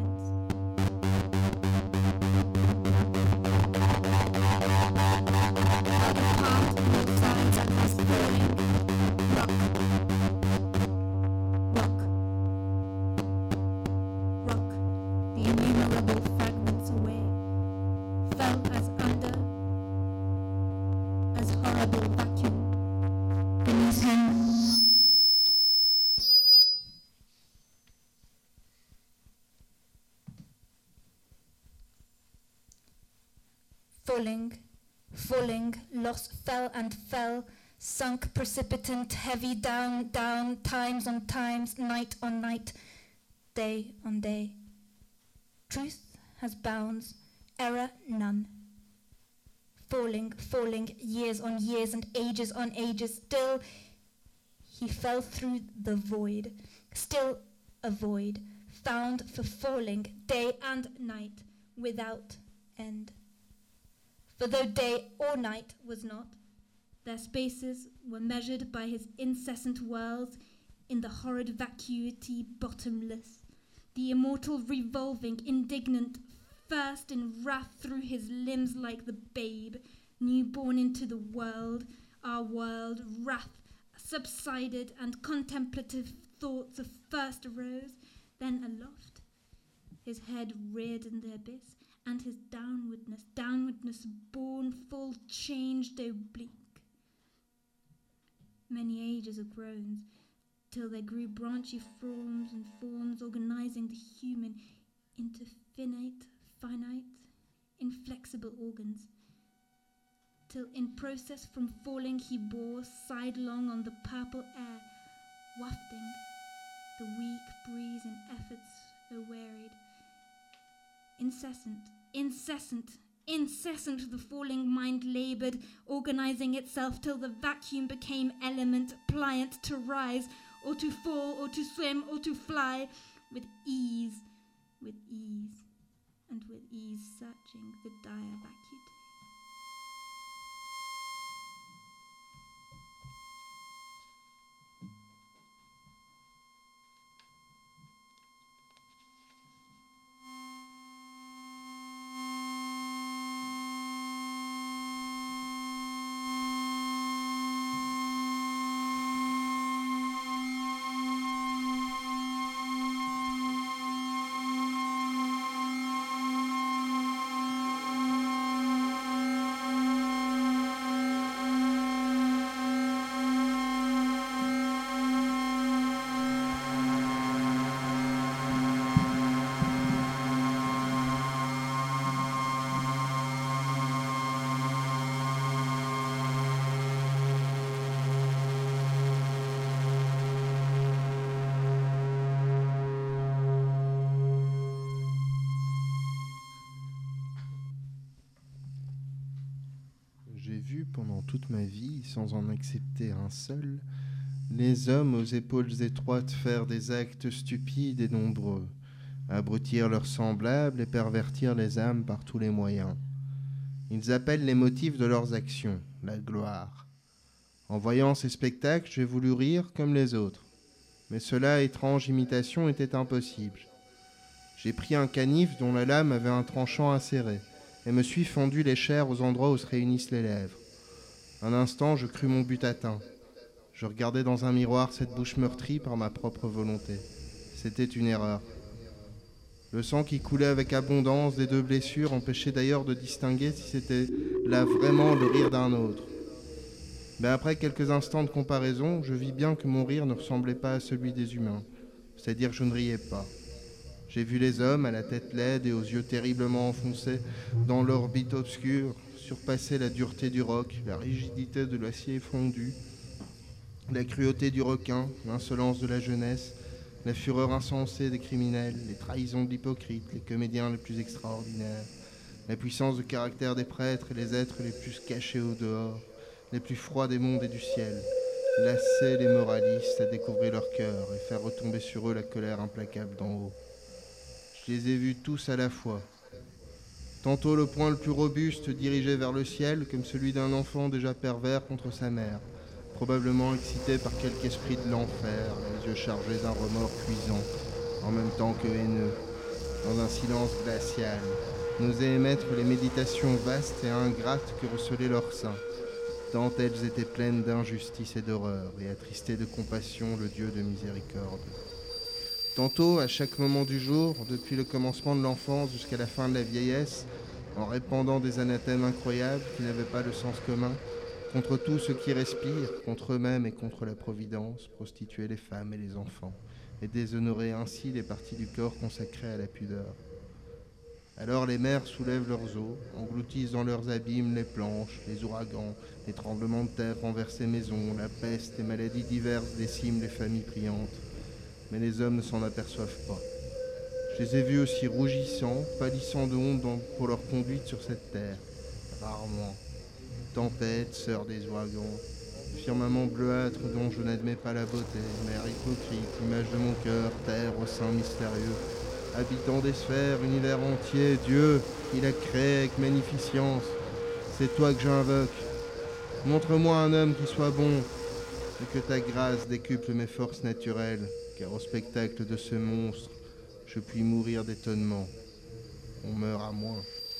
Falling, lost, fell, sunk, precipitant, heavy, down, times on times, night on night, day on day. Truth has bounds, error none. Falling, years on years and ages on ages, still he fell through the void, still a void, found for falling, day and night, without end. For though day or night was not, their spaces were measured by his incessant whirls in the horrid vacuity bottomless, the immortal revolving, indignant, first in wrath through his limbs like the babe, newborn into the world, our world, wrath subsided and contemplative thoughts of first arose, then aloft, his head reared in the abyss, and his downwardness born full changed oblique. Many ages of groans, till there grew branchy forms and forms organizing the human into finite, inflexible organs, till in process from falling he bore sidelong on the purple air, wafting the weak breeze in efforts o'erwearied. Incessant the falling mind labored, organizing itself till the vacuum became element, pliant to rise, or to fall, or to swim, or to fly, with ease, and with ease searching the dire vacuity. Pendant toute ma vie, sans en accepter un seul, les hommes aux épaules étroites faire des actes stupides et nombreux, abrutir leurs semblables et pervertir les âmes par tous les moyens. Ils appellent les motifs de leurs actions, la gloire. En voyant ces spectacles, j'ai voulu rire comme les autres, mais cela, étrange imitation, était impossible. J'ai pris un canif dont la lame avait un tranchant inséré, et me suis fendu les chairs aux endroits où se réunissent les lèvres. Un instant, je crus mon but atteint. Je regardais dans un miroir cette bouche meurtrie par ma propre volonté. C'était une erreur. Le sang qui coulait avec abondance des deux blessures empêchait d'ailleurs de distinguer si c'était là vraiment le rire d'un autre. Mais après quelques instants de comparaison, je vis bien que mon rire ne ressemblait pas à celui des humains. C'est-à-dire que je ne riais pas. J'ai vu les hommes à la tête laide et aux yeux terriblement enfoncés dans l'orbite obscure surpasser la dureté du roc, la rigidité de l'acier fondu, la cruauté du requin, l'insolence de la jeunesse, la fureur insensée des criminels, les trahisons de l'hypocrite, les comédiens les plus extraordinaires, la puissance de caractère des prêtres et les êtres les plus cachés au dehors, les plus froids des mondes et du ciel, lasser les moralistes à découvrir leur cœur et faire retomber sur eux la colère implacable d'en haut. Je les ai vus tous à la fois. Tantôt le poing le plus robuste dirigé vers le ciel, comme celui d'un enfant déjà pervers contre sa mère, probablement excité par quelque esprit de l'enfer, les yeux chargés d'un remords cuisant, en même temps que haineux, dans un silence glacial, n'osaient émettre les méditations vastes et ingrates que recelaient leurs seins, tant elles étaient pleines d'injustice et d'horreur, et attristaient de compassion le Dieu de miséricorde. Tantôt, à chaque moment du jour, depuis le commencement de l'enfance jusqu'à la fin de la vieillesse, en répandant des anathèmes incroyables qui n'avaient pas de sens commun, contre tout ce qui respire, contre eux-mêmes et contre la Providence, prostituer les femmes et les enfants, et déshonorer ainsi les parties du corps consacrées à la pudeur. Alors les mers soulèvent leurs eaux, engloutissent dans leurs abîmes les planches, les ouragans, les tremblements de terre renversent les maisons, la peste, les maladies diverses déciment les familles priantes. Mais les hommes ne s'en aperçoivent pas. Je les ai vus aussi rougissants, pâlissant de honte pour leur conduite sur cette terre. Rarement. Tempête, sœur des ouragans, firmament bleuâtre dont je n'admets pas la beauté, mer hypocrite, image de mon cœur, terre au sein mystérieux, habitant des sphères, univers entier, Dieu, qui l'a créé avec magnificence, c'est toi que j'invoque. Montre-moi un homme qui soit bon, et que ta grâce décuple mes forces naturelles, car au spectacle de ce monstre, je puis mourir d'étonnement. On meurt à moins.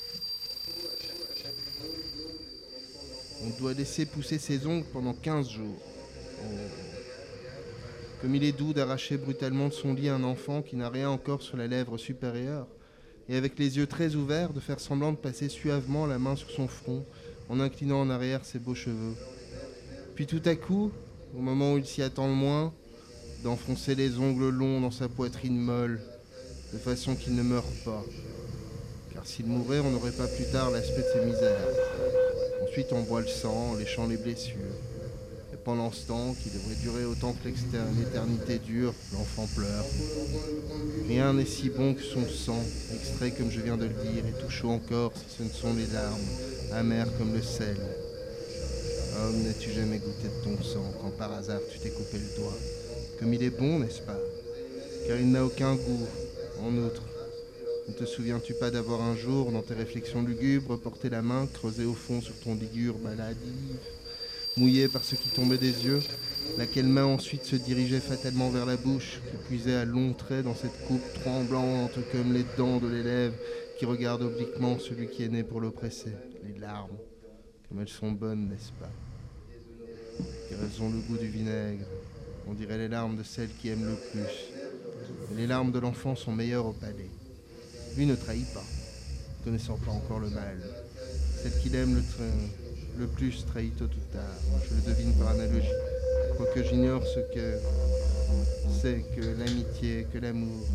On doit laisser pousser ses ongles pendant 15 jours. Oh. Comme il est doux d'arracher brutalement de son lit un enfant qui n'a rien encore sur la lèvre supérieure, et avec les yeux très ouverts, de faire semblant de passer suavement la main sur son front, en inclinant en arrière ses beaux cheveux. Puis tout à coup, au moment où il s'y attend le moins, d'enfoncer les ongles longs dans sa poitrine molle, de façon qu'il ne meure pas. Car s'il mourait, on n'aurait pas plus tard l'aspect de ses misères. Ensuite, on boit le sang, en léchant les blessures. Et pendant ce temps, qui devrait durer autant que l'éternité dure, l'enfant pleure. Rien n'est si bon que son sang, extrait comme je viens de le dire, et tout chaud encore si ce ne sont les larmes, amères comme le sel. Homme, n'as-tu jamais goûté de ton sang quand par hasard tu t'es coupé le doigt? Comme il est bon, n'est-ce pas? Car il n'a aucun goût. En outre, ne te souviens-tu pas d'avoir un jour, dans tes réflexions lugubres, porté la main, creusée au fond sur ton ligure maladive, mouillée par ce qui tombait des yeux, laquelle main ensuite se dirigeait fatalement vers la bouche, qui puisait à longs traits dans cette coupe tremblante comme les dents de l'élève qui regarde obliquement celui qui est né pour l'oppresser. Les larmes, comme elles sont bonnes, n'est-ce pas? Car elles ont le goût du vinaigre. On dirait les larmes de celle qui aime le plus. Mais les larmes de l'enfant sont meilleures au palais. Lui ne trahit pas, connaissant pas encore le mal. Celle qu'il aime le plus trahit tôt ou tard. Je le devine par analogie, quoique j'ignore ce que c'est que l'amitié, que l'amour.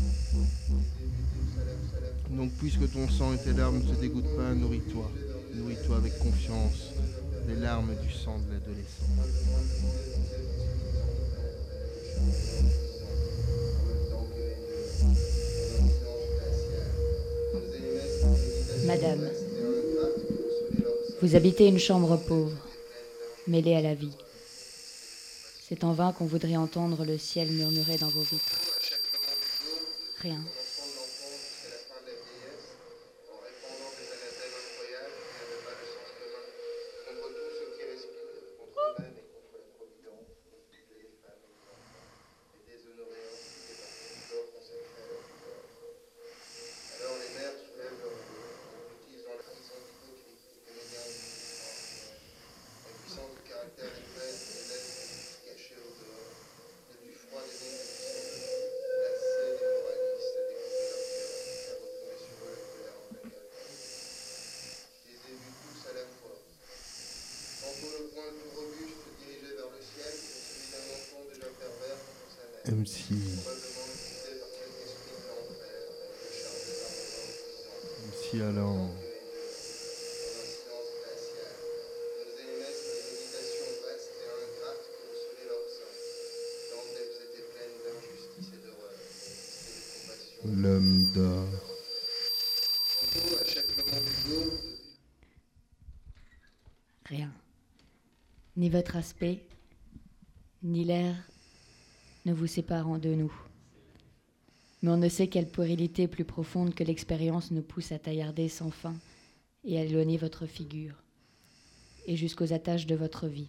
Donc puisque ton sang et tes larmes ne te dégoûtent pas, nourris-toi. Nourris-toi avec confiance des larmes du sang de l'adolescent. Madame, vous habitez une chambre pauvre, mêlée à la vie. C'est en vain qu'on voudrait entendre le ciel murmurer dans vos vitres. Rien. MC. allant. L'homme dort. Rien. Ni votre aspect, ni l'air ne vous séparent de nous. Mais on ne sait quelle puérilité plus profonde que l'expérience nous pousse à taillarder sans fin et à éloigner votre figure, et jusqu'aux attaches de votre vie.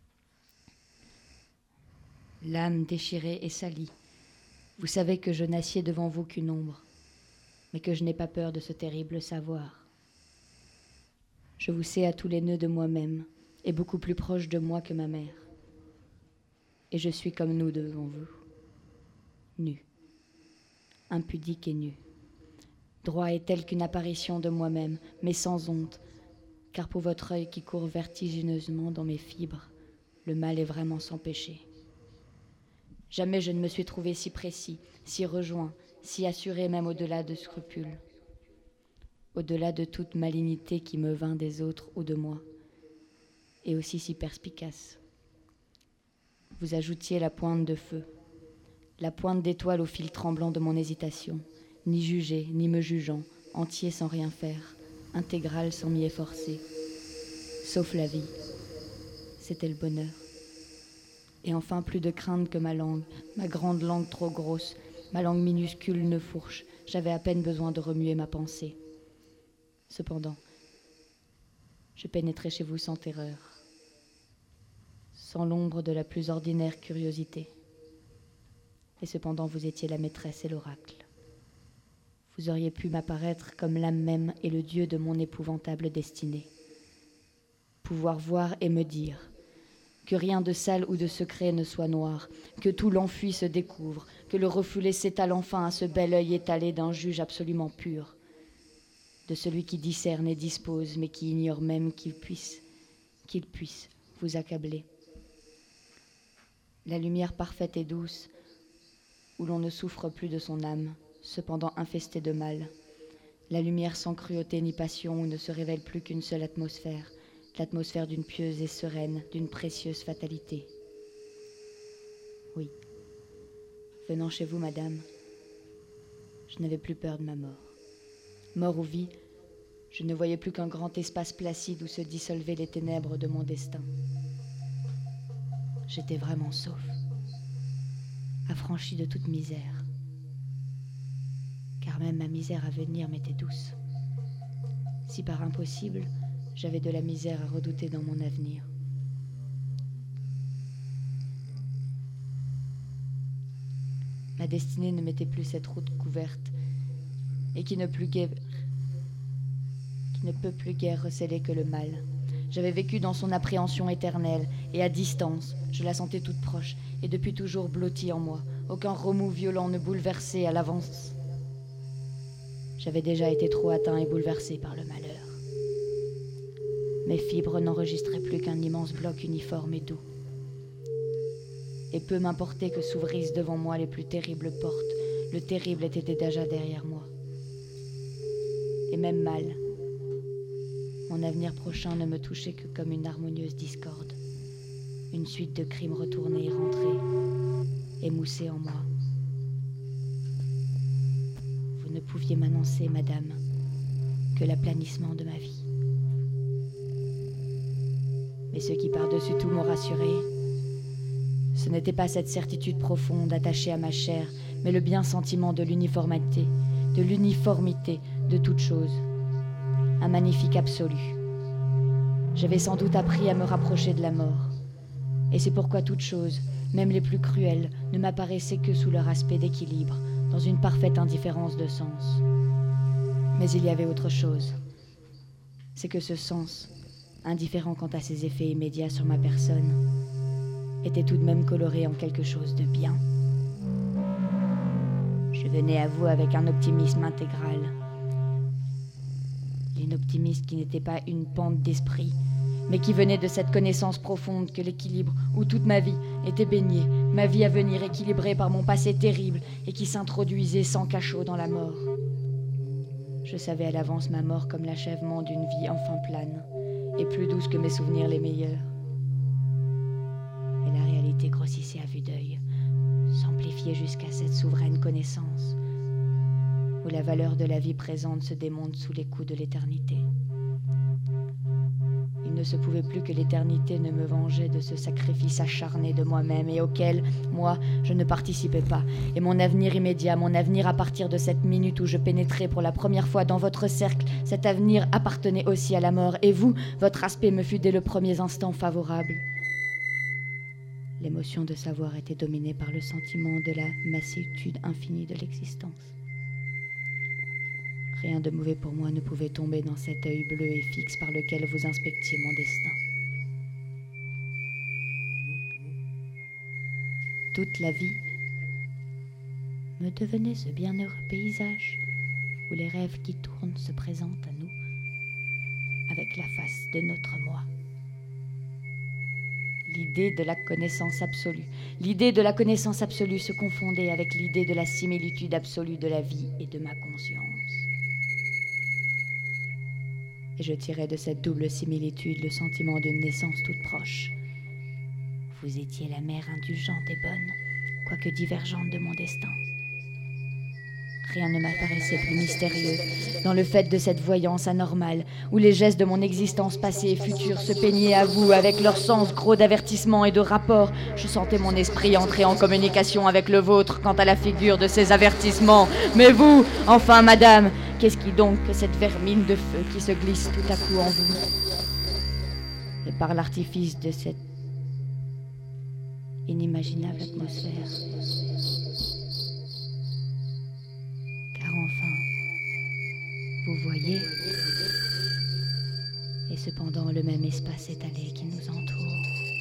L'âme déchirée et salie, vous savez que je n'assieds devant vous qu'une ombre, mais que je n'ai pas peur de ce terrible savoir. Je vous sais à tous les nœuds de moi-même, et beaucoup plus proche de moi que ma mère. Et je suis comme nous devant vous, nu, impudique et nu, droit et tel qu'une apparition de moi-même, mais sans honte, car pour votre œil qui court vertigineusement dans mes fibres, le mal est vraiment sans péché. Jamais je ne me suis trouvé si précis, si rejoint, si assuré même au-delà de scrupules, au-delà de toute malignité qui me vint des autres ou de moi, et aussi si perspicace. Vous ajoutiez la pointe de feu, la pointe d'étoile au fil tremblant de mon hésitation, ni jugé, ni me jugeant, entier sans rien faire, intégral sans m'y efforcer, sauf la vie. C'était le bonheur. Et enfin plus de crainte que ma langue, ma grande langue trop grosse, ma langue minuscule ne fourche, j'avais à peine besoin de remuer ma pensée. Cependant, je pénétrais chez vous sans terreur, sans l'ombre de la plus ordinaire curiosité. Et cependant vous étiez la maîtresse et l'oracle. Vous auriez pu m'apparaître comme l'âme même et le Dieu de mon épouvantable destinée. Pouvoir voir et me dire que rien de sale ou de secret ne soit noir, que tout l'enfui se découvre, que le refoulé s'étale enfin à ce bel œil étalé d'un juge absolument pur, de celui qui discerne et dispose, mais qui ignore même qu'il puisse vous accabler. La lumière parfaite et douce, où l'on ne souffre plus de son âme, cependant infestée de mal. La lumière sans cruauté ni passion, où ne se révèle plus qu'une seule atmosphère, l'atmosphère d'une pieuse et sereine, d'une précieuse fatalité. Oui, venant chez vous, madame, je n'avais plus peur de ma mort. Mort ou vie, je ne voyais plus qu'un grand espace placide où se dissolvaient les ténèbres de mon destin. J'étais vraiment sauf, affranchi de toute misère, car même ma misère à venir m'était douce. Si par impossible, j'avais de la misère à redouter dans mon avenir. Ma destinée ne m'était plus cette route couverte et qui ne peut plus guère receler que le mal. J'avais vécu dans son appréhension éternelle et à distance, je la sentais toute proche et depuis toujours blottie en moi, aucun remous violent ne bouleversait à l'avance. J'avais déjà été trop atteint et bouleversé par le malheur. Mes fibres n'enregistraient plus qu'un immense bloc uniforme et doux. Et peu m'importait que s'ouvrissent devant moi les plus terribles portes, le terrible était déjà derrière moi. Et même mal, mon avenir prochain ne me touchait que comme une harmonieuse discorde, une suite de crimes retournés et rentrés, émoussés en moi. Vous ne pouviez m'annoncer, madame, que l'aplanissement de ma vie. Mais ce qui par-dessus tout m'a rassuré, ce n'était pas cette certitude profonde attachée à ma chair, mais le bien sentiment de l'uniformité de toute chose. Un magnifique absolu. J'avais sans doute appris à me rapprocher de la mort. Et c'est pourquoi toute chose, même les plus cruelles, ne m'apparaissaient que sous leur aspect d'équilibre, dans une parfaite indifférence de sens. Mais il y avait autre chose. C'est que ce sens, indifférent quant à ses effets immédiats sur ma personne, était tout de même coloré en quelque chose de bien. Je venais à vous avec un optimisme intégral. Une optimisme qui n'était pas une pente d'esprit, mais qui venait de cette connaissance profonde que l'équilibre où toute ma vie était baignée, ma vie à venir équilibrée par mon passé terrible et qui s'introduisait sans cachot dans la mort. Je savais à l'avance ma mort comme l'achèvement d'une vie enfin plane, et plus douce que mes souvenirs les meilleurs. Et la réalité grossissait à vue d'œil, s'amplifiait jusqu'à cette souveraine connaissance, où la valeur de la vie présente se démonte sous les coups de l'éternité. Il ne se pouvait plus que l'éternité ne me vengeait de ce sacrifice acharné de moi-même et auquel, moi, je ne participais pas. Et mon avenir immédiat, mon avenir à partir de cette minute où je pénétrais pour la première fois dans votre cercle, cet avenir appartenait aussi à la mort. Et vous, votre aspect me fut dès le premier instant favorable. L'émotion de savoir était dominée par le sentiment de la massitude infinie de l'existence. Rien de mauvais pour moi ne pouvait tomber dans cet œil bleu et fixe par lequel vous inspectiez mon destin. Toute la vie me devenait ce bienheureux paysage où les rêves qui tournent se présentent à nous avec la face de notre moi. L'idée de la connaissance absolue se confondait avec l'idée de la similitude absolue de la vie et de ma conscience. Et je tirais de cette double similitude le sentiment d'une naissance toute proche. Vous étiez la mère indulgente et bonne, quoique divergente de mon destin. Rien ne m'apparaissait plus mystérieux dans le fait de cette voyance anormale, où les gestes de mon existence passée et future se peignaient à vous avec leur sens gros d'avertissement et de rapport. Je sentais mon esprit entrer en communication avec le vôtre quant à la figure de ces avertissements. Mais vous, enfin, madame, qu'est-ce qui donc que cette vermine de feu qui se glisse tout à coup en vous? Et par l'artifice de cette inimaginable atmosphère. Car enfin, vous voyez, et cependant le même espace étalé qui nous entoure.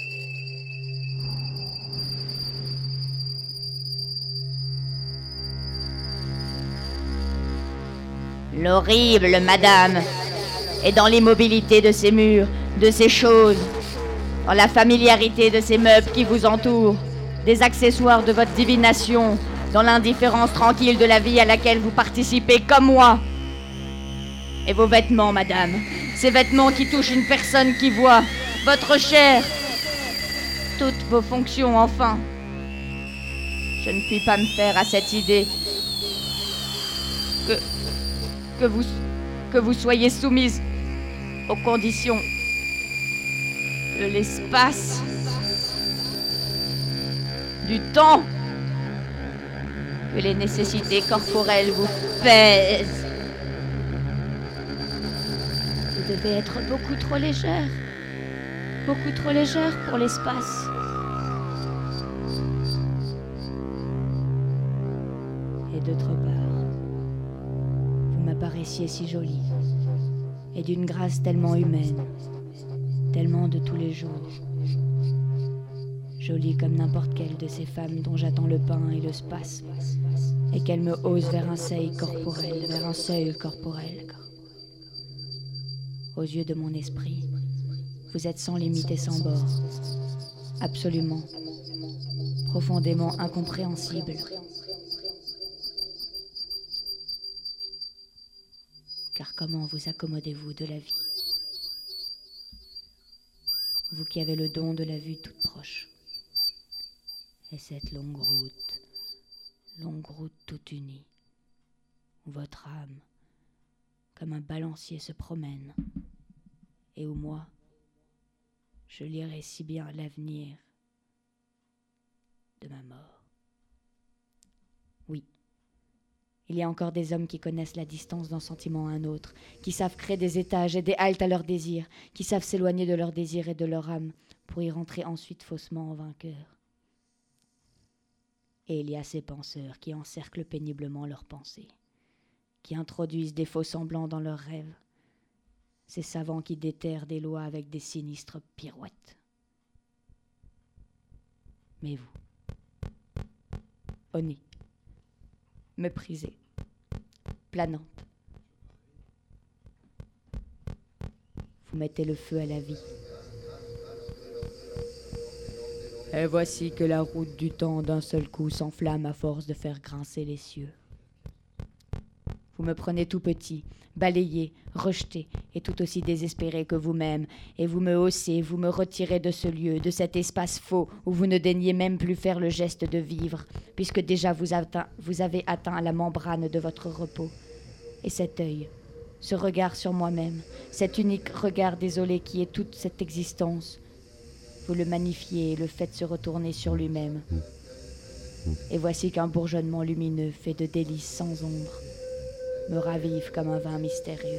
L'horrible, madame, est dans l'immobilité de ces murs, de ces choses, dans la familiarité de ces meubles qui vous entourent, des accessoires de votre divination, dans l'indifférence tranquille de la vie à laquelle vous participez comme moi. Et vos vêtements, madame, ces vêtements qui touchent une personne qui voit, votre chair, toutes vos fonctions, enfin. Je ne puis pas me faire à cette idée que vous soyez soumise aux conditions de l'espace, du temps, que les nécessités corporelles vous pèsent. Vous devez être beaucoup trop légère pour l'espace. Et d'autre part, vous m'apparaissiez si jolie, et d'une grâce tellement humaine, tellement de tous les jours. Jolie comme n'importe quelle de ces femmes dont j'attends le pain et le spasme, et qu'elle me hausse vers un seuil corporel, Aux yeux de mon esprit, vous êtes sans limite et sans bord, absolument, profondément incompréhensible. Car comment vous accommodez-vous de la vie? Vous qui avez le don de la vue toute proche. Et cette longue route toute unie, où votre âme, comme un balancier, se promène, et où moi, je lirai si bien l'avenir de ma mort. Oui, il y a encore des hommes qui connaissent la distance d'un sentiment à un autre, qui savent créer des étages et des haltes à leurs désirs, qui savent s'éloigner de leurs désirs et de leur âme pour y rentrer ensuite faussement en vainqueur. Et il y a ces penseurs qui encerclent péniblement leurs pensées, qui introduisent des faux semblants dans leurs rêves, ces savants qui déterrent des lois avec des sinistres pirouettes. Mais vous, honnête, méprisée, planante, vous mettez le feu à la vie. Et voici que la route du temps d'un seul coup s'enflamme à force de faire grincer les cieux. Vous me prenez tout petit, balayé, rejeté, et tout aussi désespéré que vous-même, et vous me haussez, vous me retirez de ce lieu, de cet espace faux, où vous ne daignez même plus faire le geste de vivre, puisque déjà vous avez atteint la membrane de votre repos. Et cet œil, ce regard sur moi-même, cet unique regard désolé qui est toute cette existence, vous le magnifiez et le faites se retourner sur lui-même. Et voici qu'un bourgeonnement lumineux, fait de délices sans ombre, me ravive comme un vin mystérieux.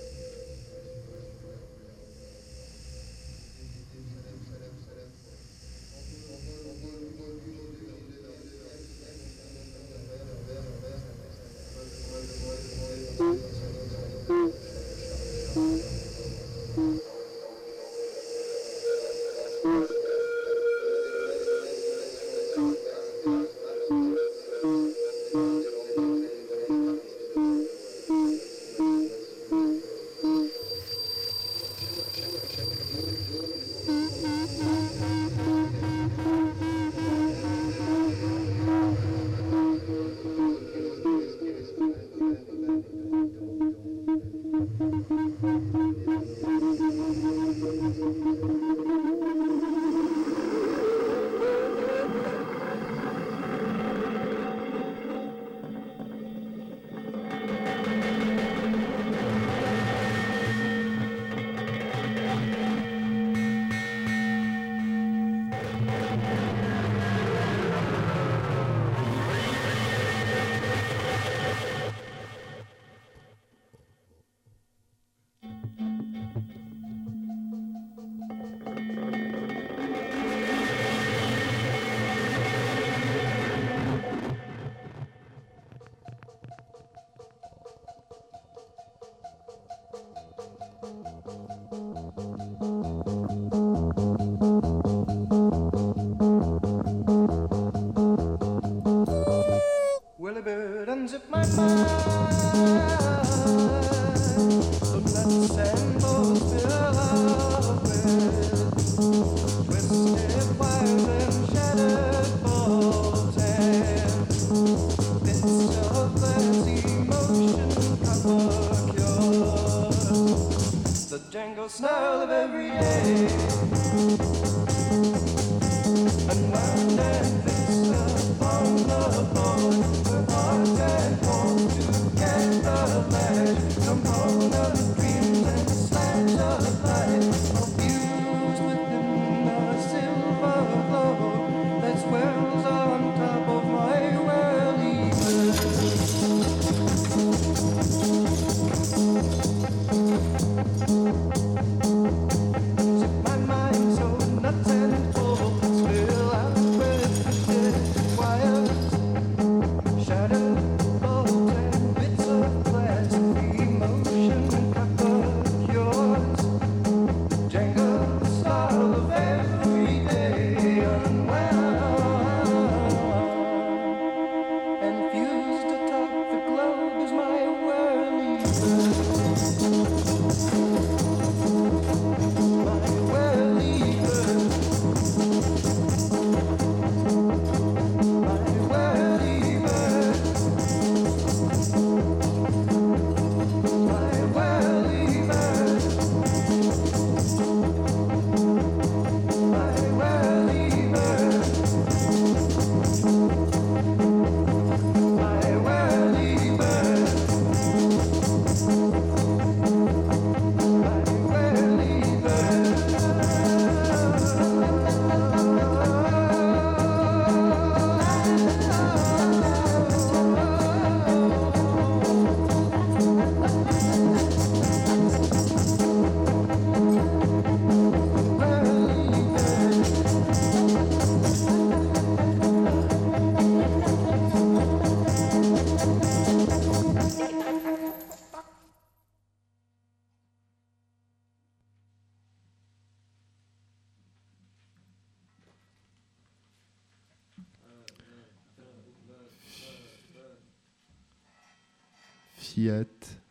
Fiat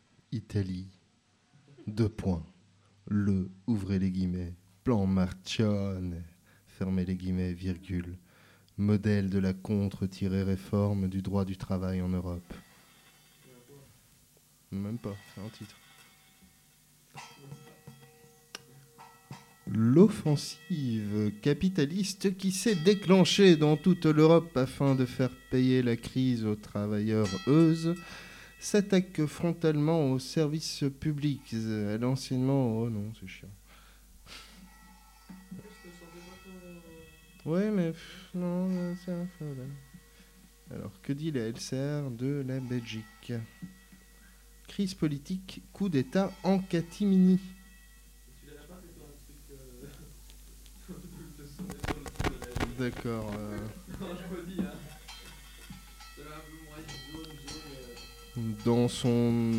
Italie. Le, ouvrez les guillemets, plan Marcione, fermez les guillemets, virgule, modèle de la contre-réforme du droit du travail en Europe. Même pas, c'est un titre. L'offensive capitaliste qui s'est déclenchée dans toute l'Europe afin de faire payer la crise aux travailleurs s'attaque frontalement aux services publics, à l'enseignement. Oh non, c'est chiant. Ouais, mais non, c'est un problème. Alors, que dit la LCR de la Belgique? Crise politique, coup d'État en catimini. D'accord. Non, je me dis, hein. Dans son...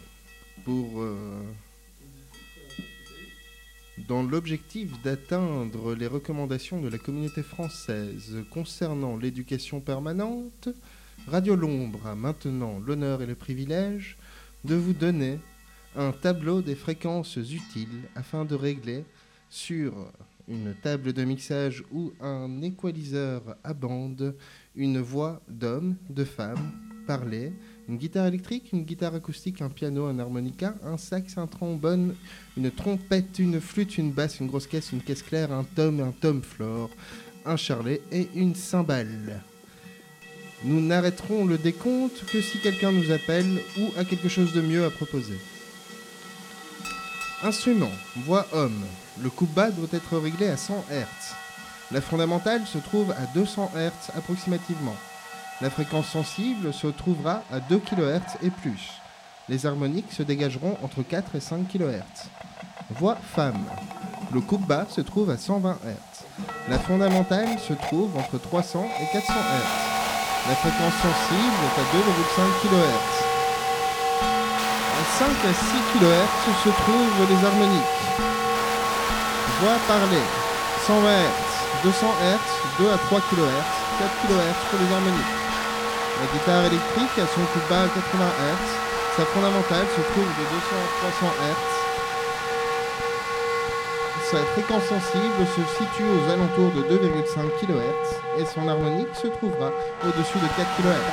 Dans l'objectif d'atteindre les recommandations de la communauté française concernant l'éducation permanente, Radio L'Ombre a maintenant l'honneur et le privilège de vous donner un tableau des fréquences utiles afin de régler sur une table de mixage ou un équaliseur à bande une voix d'homme, de femme, parler, une guitare électrique, une guitare acoustique, un piano, un harmonica, un sax, un trombone, une trompette, une flûte, une basse, une grosse caisse, une caisse claire, un tom flore, un charlet et une cymbale. Nous n'arrêterons le décompte que si quelqu'un nous appelle ou a quelque chose de mieux à proposer. Instrument, voix homme. Le coup bas doit être réglé à 100 Hz. La fondamentale se trouve à 200 Hz approximativement. La fréquence sensible se trouvera à 2 kHz et plus. Les harmoniques se dégageront entre 4 et 5 kHz. Voix femme. Le coup bas se trouve à 120 Hz. La fondamentale se trouve entre 300 et 400 Hz. La fréquence sensible est à 2,5 kHz. À 5 à 6 kHz se trouvent les harmoniques. Voix parlée. 120 Hz, 200 Hz, 2 à 3 kHz, 4 kHz pour les harmoniques. La guitare électrique a son coup bas à 80 Hz. Sa fondamentale se trouve de 200 à 300 Hz. Sa fréquence sensible se situe aux alentours de 2,5 kHz et son harmonique se trouvera au-dessus de 4 kHz.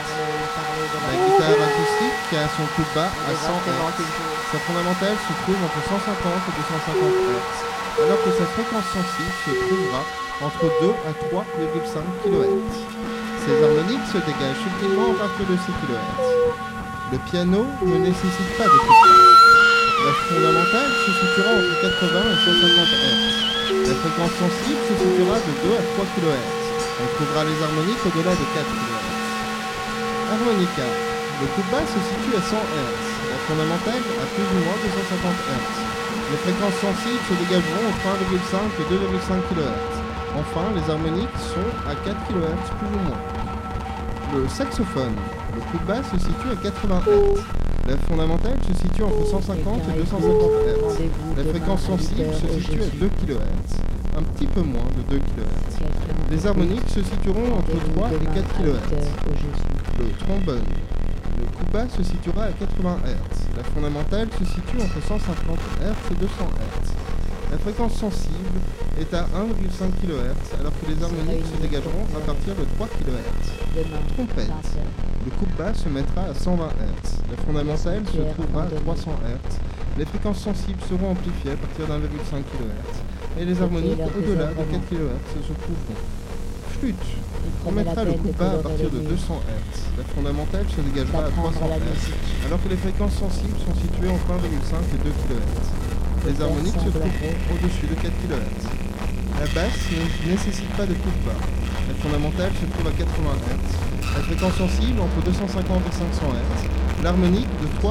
La guitare acoustique a son coup bas à 100 Hz. Sa fondamentale se trouve entre 150 et 250 Hz, alors que sa fréquence sensible se trouvera entre 2 à 3,5 kHz. Ces harmoniques se dégagent subtilement à partir de 6 kHz. Le piano ne nécessite pas de coup bas. La fondamentale se situera entre 80 et 150 Hz. La fréquence sensible se situera de 2 à 3 kHz. On trouvera les harmoniques au-delà de 4 kHz. Harmonica. Le coup bas se situe à 100 Hz. La fondamentale à plus ou moins 250 Hz. Les fréquences sensibles se dégageront entre 1,5 et 2,5 kHz. Enfin, les harmoniques sont à 4 kHz plus ou moins. Le saxophone. Le coup bas se situe à 80 Hz. La fondamentale se situe entre 150 et 250 Hz. La fréquence sensible se situe à 2 kHz, un petit peu moins de 2 kHz. Les harmoniques se situeront entre 3 et 4 kHz. Le trombone. Le coup bas se situera à 80 Hz. La fondamentale se situe entre 150 Hz et 200 Hz. La fréquence sensible est à 1,5 kHz, alors que les harmoniques se dégageront à partir de 3 kHz. Trompette. Le coup bas se mettra à 120 Hz. La fondamentale se trouvera à 300 Hz. Les fréquences sensibles seront amplifiées à partir d'1,5 kHz. Et les harmoniques au-delà de 4 kHz se trouveront. Flûte. On mettra le coup bas à partir de 200 Hz. La fondamentale se dégagera à 300 Hz, alors que les fréquences sensibles sont situées entre 1,5 et 2 kHz. Les harmoniques se trouveront au-dessus de 4 kHz. La basse ne nécessite pas de coup bas. La fondamentale se trouve à 80 Hz. La fréquence sensible entre 250 et 500 Hz. L'harmonique de 2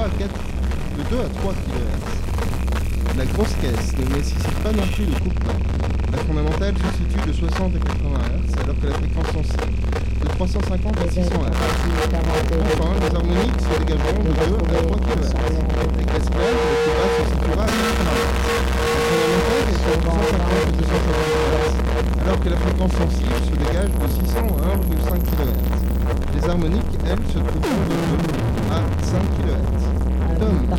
à 3 kHz. La grosse caisse ne nécessite pas non plus de coup bas. La fondamentale se situe de 60 à 80 Hz, alors que la fréquence sensible de 350 à 600 Hz. Enfin, les harmoniques se dégageront de 2 à 3 kHz. La caisse claire, le coup bas se situera à 80 Hz. La fondamentale est de 150 à 250 Hz, alors que la fréquence sensible se dégage de 600 à 1,5 kHz. Les harmoniques, elles, se trouveront de 2 à 5 kHz. Tom.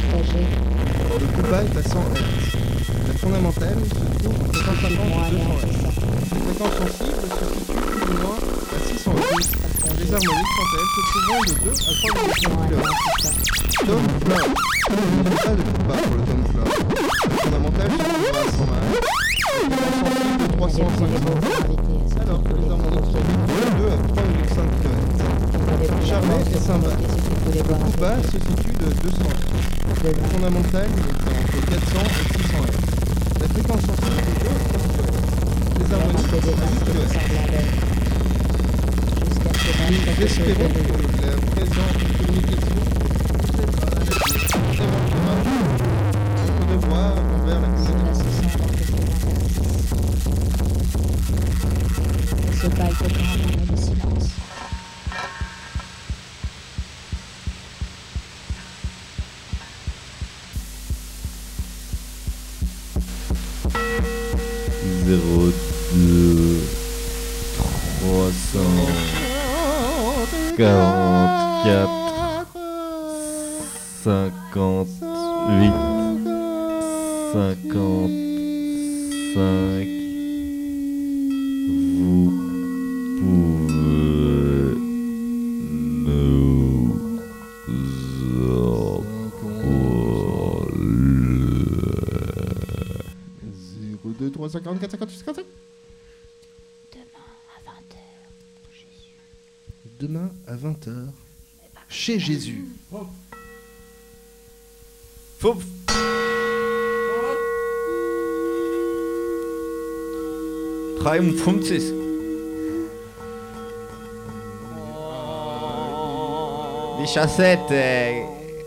Le coup bas est à 100 Hz. La fondamentale se trouve entre 150 et 200 Hz. Les fréquences sensibles se situent plus ou moins à 600 Hz. Les harmoniques, quant à elles, se trouvant de 2 à 3 kHz. Tom Flore. Il n'y a pas de coupa pour le Tom Flore. Le fondamental se trouvera à 120 Hz. Le de 350 Hz. Alors que les harmoniques sont de 2 à 3,5 kHz. Charlet et cymbales. Le coupa se situe de 200 Hz. Le fondamental est entre 400 et 600 Hz. La fréquence sensible est de 3 kHz. Les harmoniques sont à 8 kHz. Nous espérons que la présente communication peut-être à la notre devoir envers la communauté. Ce bal peut grand le silence. Zéro, 2, 300. 44 58 55 Vous pouvez nous envoler 0, 2, 3, 44, 58, 55. Demain à 20h, chez Jésus. Faux. Triumphumtis. Die chassette.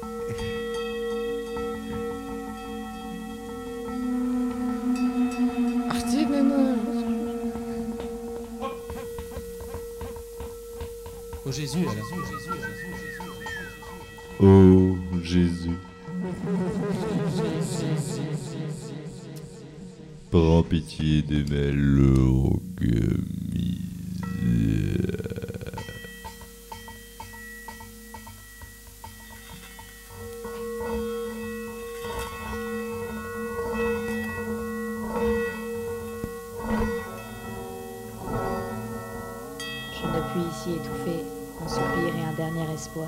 Oh Jésus, alors. Oh Jésus. Prends pitié de mes longues misères. Je ne puis ici étouffer un soupir et un dernier espoir.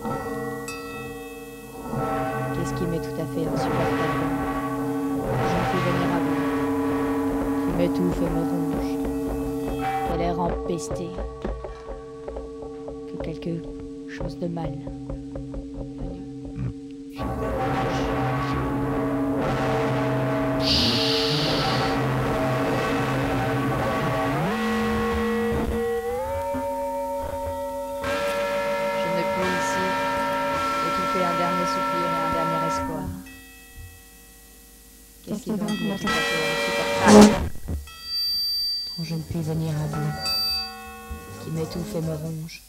Qu'est-ce qui m'est tout à fait insupportable? J'en puis venir à bout, qui m'étouffe et me ronge, quel air empesté, que quelque chose de mal. Qu'est-ce qui donc me fait insupportable, dont je ne puis venir à bout, qui m'étouffe et me ronge?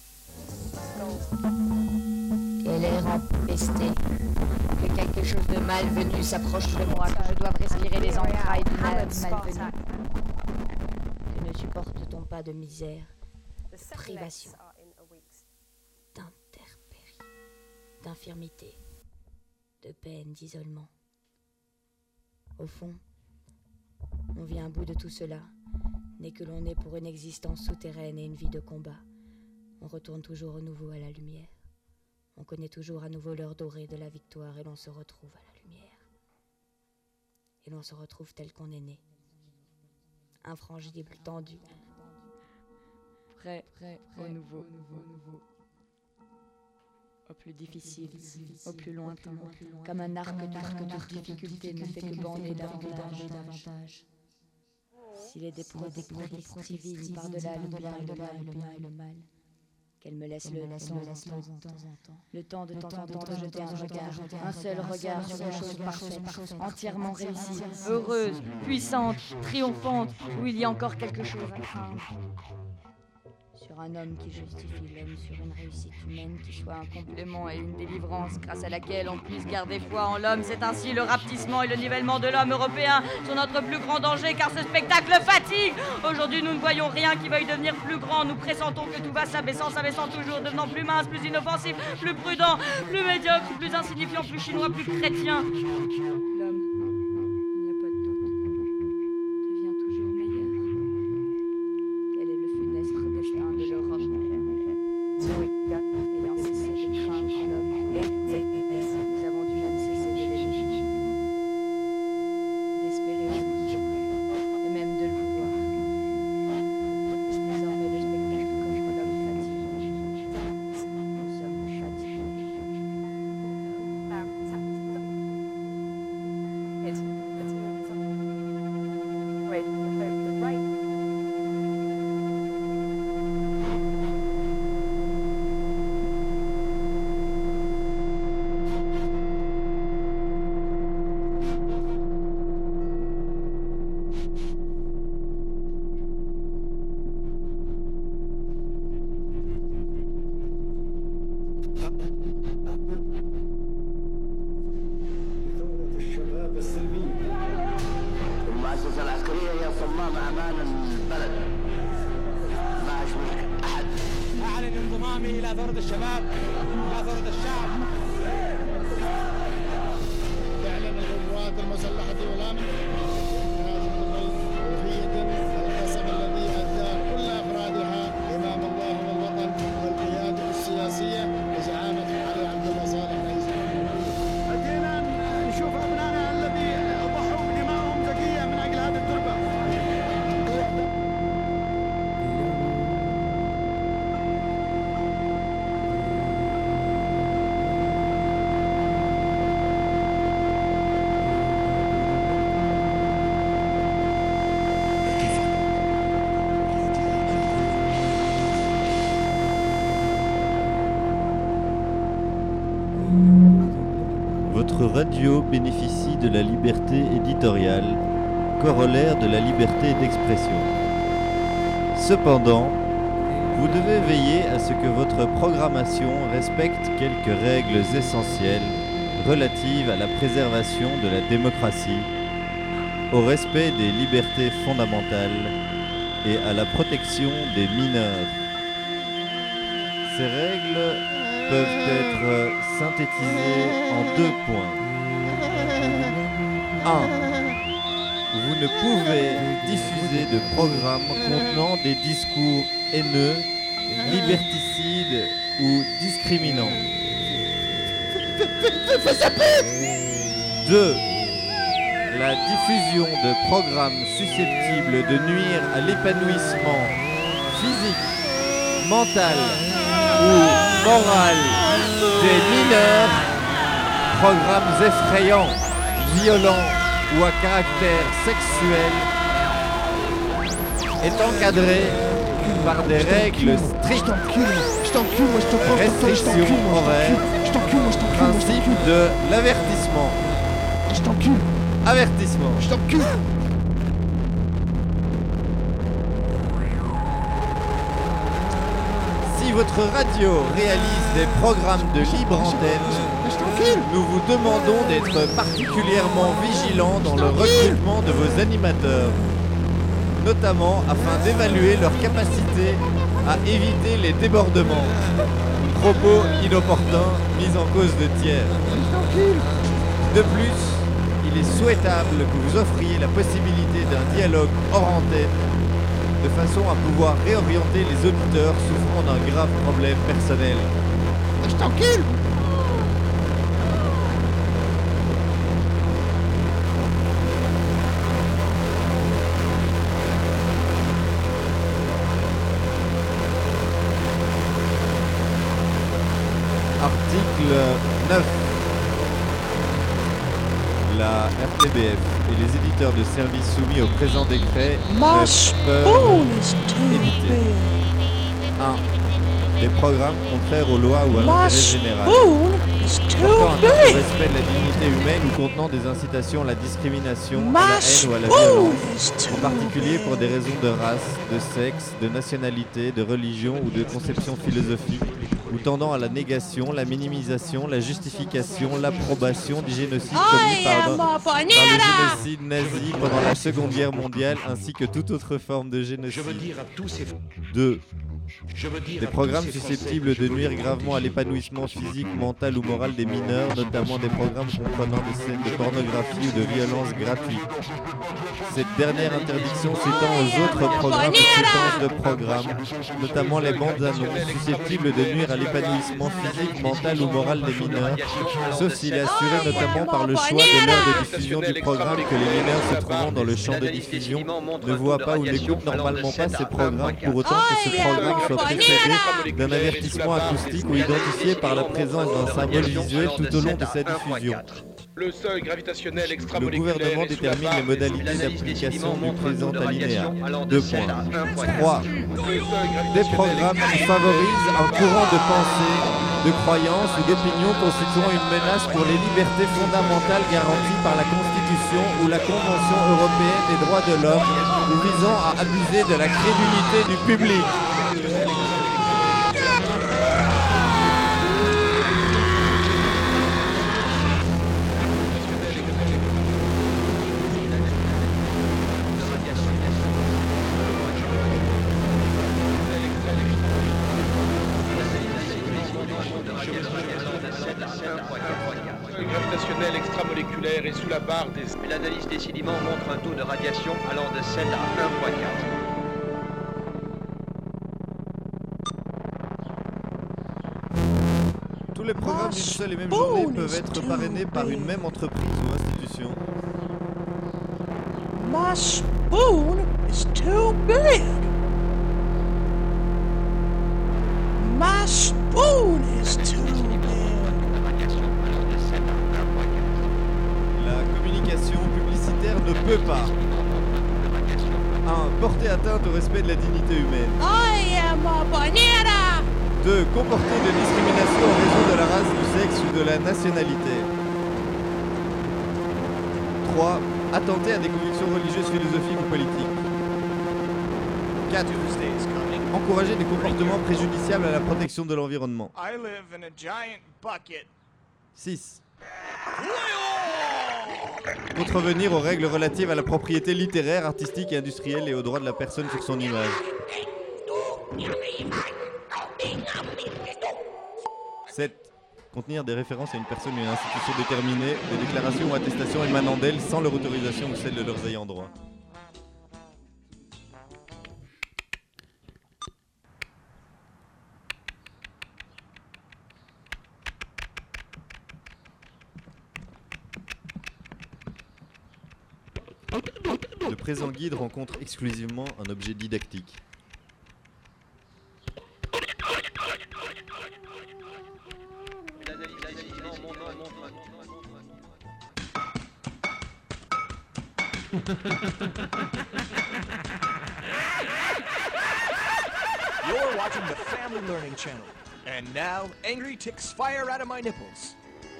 Quel air empesté, que quelque chose de malvenu s'approche de moi, que je doive respirer les entrailles du malvenu. Que ne supporte-t-on pas de misère, de privation, d'intempérie, d'infirmité, de peine, d'isolement? Au fond, on vient à bout de tout cela, n'est que l'on est pour une existence souterraine et une vie de combat. On retourne toujours au nouveau à la lumière. On connaît toujours à nouveau l'heure dorée de la victoire et l'on se retrouve à la lumière. Et l'on se retrouve tel qu'on est né. Infrangible, tendu. Prêt au nouveau. Au plus difficile, au plus lointain, comme un arc toute difficulté ne fait que bander davantage. S'il est des prodiges divines par-delà le bien et le mal, qu'elle me laisse le temps de temps en temps de jeter un seul regard sur une chose parfaite, entièrement réussie, heureuse, puissante, triomphante, où il y a encore quelque chose à craindre. Sur un homme qui justifie l'homme, sur une réussite humaine qui soit un complément et une délivrance grâce à laquelle on puisse garder foi en l'homme. C'est ainsi le rapetissement et le nivellement de l'homme européen sont notre plus grand danger, car ce spectacle fatigue. Aujourd'hui, nous ne voyons rien qui veuille devenir plus grand. Nous pressentons que tout va s'abaissant toujours, devenant plus mince, plus inoffensif, plus prudent, plus médiocre, plus insignifiant, plus chinois, plus chrétien. L'homme, il n'y a pas de doute, devient toujours meilleur. Quel est le funeste destin de l'Europe? المؤسسة العسكرية هي صمام أمان البلد. ما أشوفك أحد. أعلن انضمامي إلى ثورة الشباب، إلى ثورة الشعب. تعلن القوات المسلحة والأمن وفية القسم الذي أدى كل أفرادها أمام الله والوطن والقيادة السياسية بزعامة علي عبد الله صالح رئيس الجمهورية. أتينا نشوف أبنائنا الذي ضحوا بدمائهم زكية من أجل هذه التربة. Votre radio bénéficie de la liberté éditoriale, corollaire de la liberté d'expression. Cependant, vous devez veiller à ce que votre programmation respecte quelques règles essentielles relatives à la préservation de la démocratie, au respect des libertés fondamentales et à la protection des mineurs. Ces règles peuvent être synthétisées en 2 points. 1. Vous ne pouvez diffuser de programmes contenant des discours haineux, liberticides ou discriminants. 2. La diffusion de programmes susceptibles de nuire à l'épanouissement physique, mental ou moral des mineurs, programmes effrayants, violents ou à caractère sexuel, est encadrée par des règles strictes, restrictions horaires, principe de l'avertissement. Avertissement. Si votre radio réalise des programmes de libre antenne, nous vous demandons d'être particulièrement vigilants dans le recrutement de vos animateurs, notamment afin d'évaluer leur capacité à éviter les débordements, propos inopportuns mis en cause de tiers. De plus, il est souhaitable que vous offriez la possibilité d'un dialogue hors antenne, de façon à pouvoir réorienter les auditeurs souffrant d'un grave problème personnel. Je t'encule! Article 9. La RTBF et les éditeurs de services soumis au présent décret ne peuvent éditer 1. Des programmes contraires aux lois ou à l'intérêt général, portant atteinte au respect de la dignité humaine ou contenant des incitations à la discrimination, à la haine ou à la violence, en particulier pour des raisons de race, de sexe, de nationalité, de religion ou de conception philosophique, ou tendant à la négation, la minimisation, la justification, l'approbation du génocide commis par le génocide nazi pendant la Seconde Guerre mondiale, ainsi que toute autre forme de génocide. 2. Des programmes susceptibles de nuire gravement à l'épanouissement physique, mental ou moral des mineurs, notamment des programmes comprenant des scènes de pornographie ou de violence gratuite. Cette dernière interdiction s'étend aux autres programmes et séquences de programmes, notamment les bandes annonces, susceptibles de nuire à l'épanouissement physique, mental ou moral des mineurs, sauf s'il est assuré notamment par le choix de l'heure de diffusion du programme que les mineurs se trouvant dans le champ de diffusion ne voient pas ou n'écoutent normalement pas ces programmes, pour autant que ce programme soit précédé d'un avertissement acoustique ou identifié par la présence d'un symbole visuel tout au long de sa diffusion. Le seuil gravitationnel Le gouvernement détermine les modalités d'application du présent alinéa. 2 points. 3. Des programmes qui favorisent un courant de pensée, de croyance ou d'opinion constituant une menace pour les libertés fondamentales garanties par la Constitution ou la Convention européenne des droits de l'homme ou visant à abuser de la crédulité du public. la barre des... L'analyse des sédiments montre un taux de radiation allant de 7 à 1,4. Tous les programmes d'une seule et même journée peuvent être parrainés par une même entreprise ou institution. My spoon is too big. My spoon is too big. La communication publicitaire ne peut pas 1. Porter atteinte au respect de la dignité humaine. I am a banana. 2. Comporter de discrimination en raison de la race, du sexe ou de la nationalité. 3. Attenter à des convictions religieuses, philosophiques ou politiques. 4. Encourager des comportements préjudiciables à la protection de l'environnement. I live in a giant bucket. 6. Contrevenir aux règles relatives à la propriété littéraire, artistique et industrielle et aux droits de la personne sur son image. 7. Contenir des références à une personne ou une institution déterminée, des déclarations ou attestations émanant d'elle sans leur autorisation ou celle de leurs ayants droit. Le présent guide rencontre exclusivement un objet didactique. You're watching the Family Learning Channel. And now, angry ticks fire out of my nipples.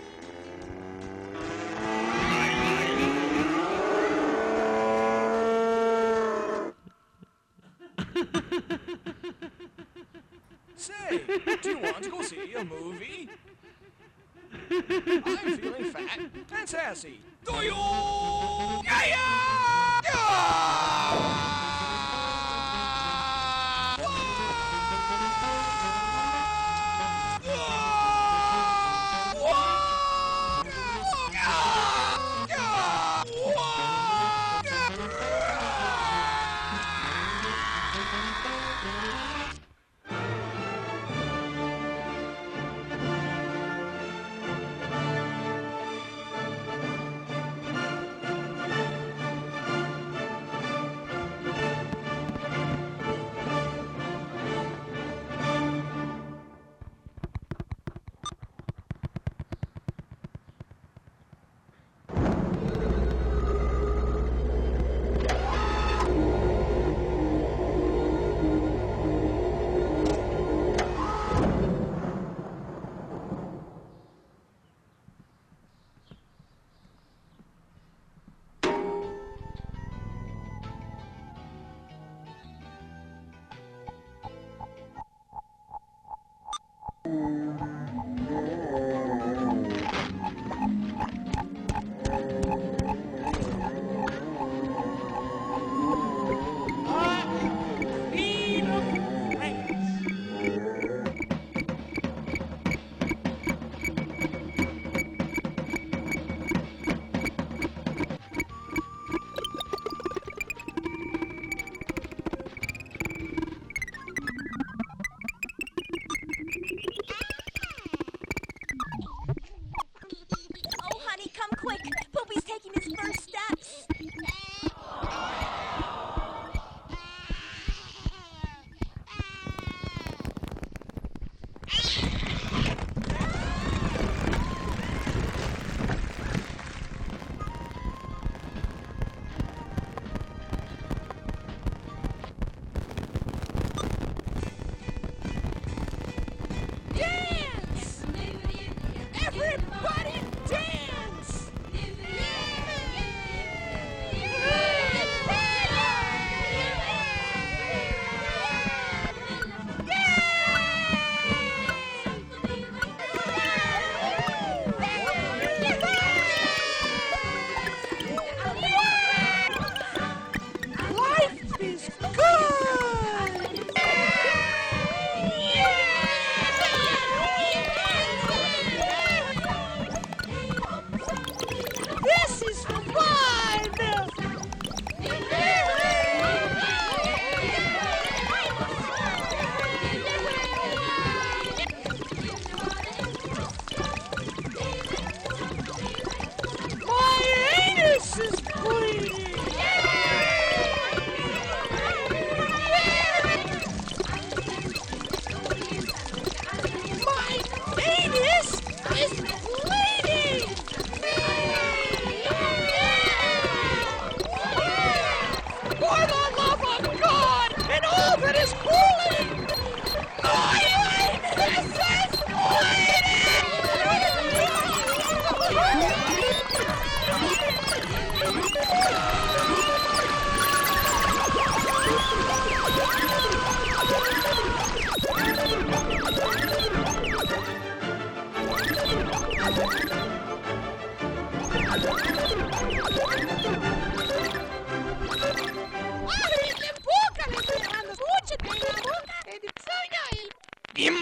Say, do you want to go see a movie? I'm feeling fat and sassy. Do you?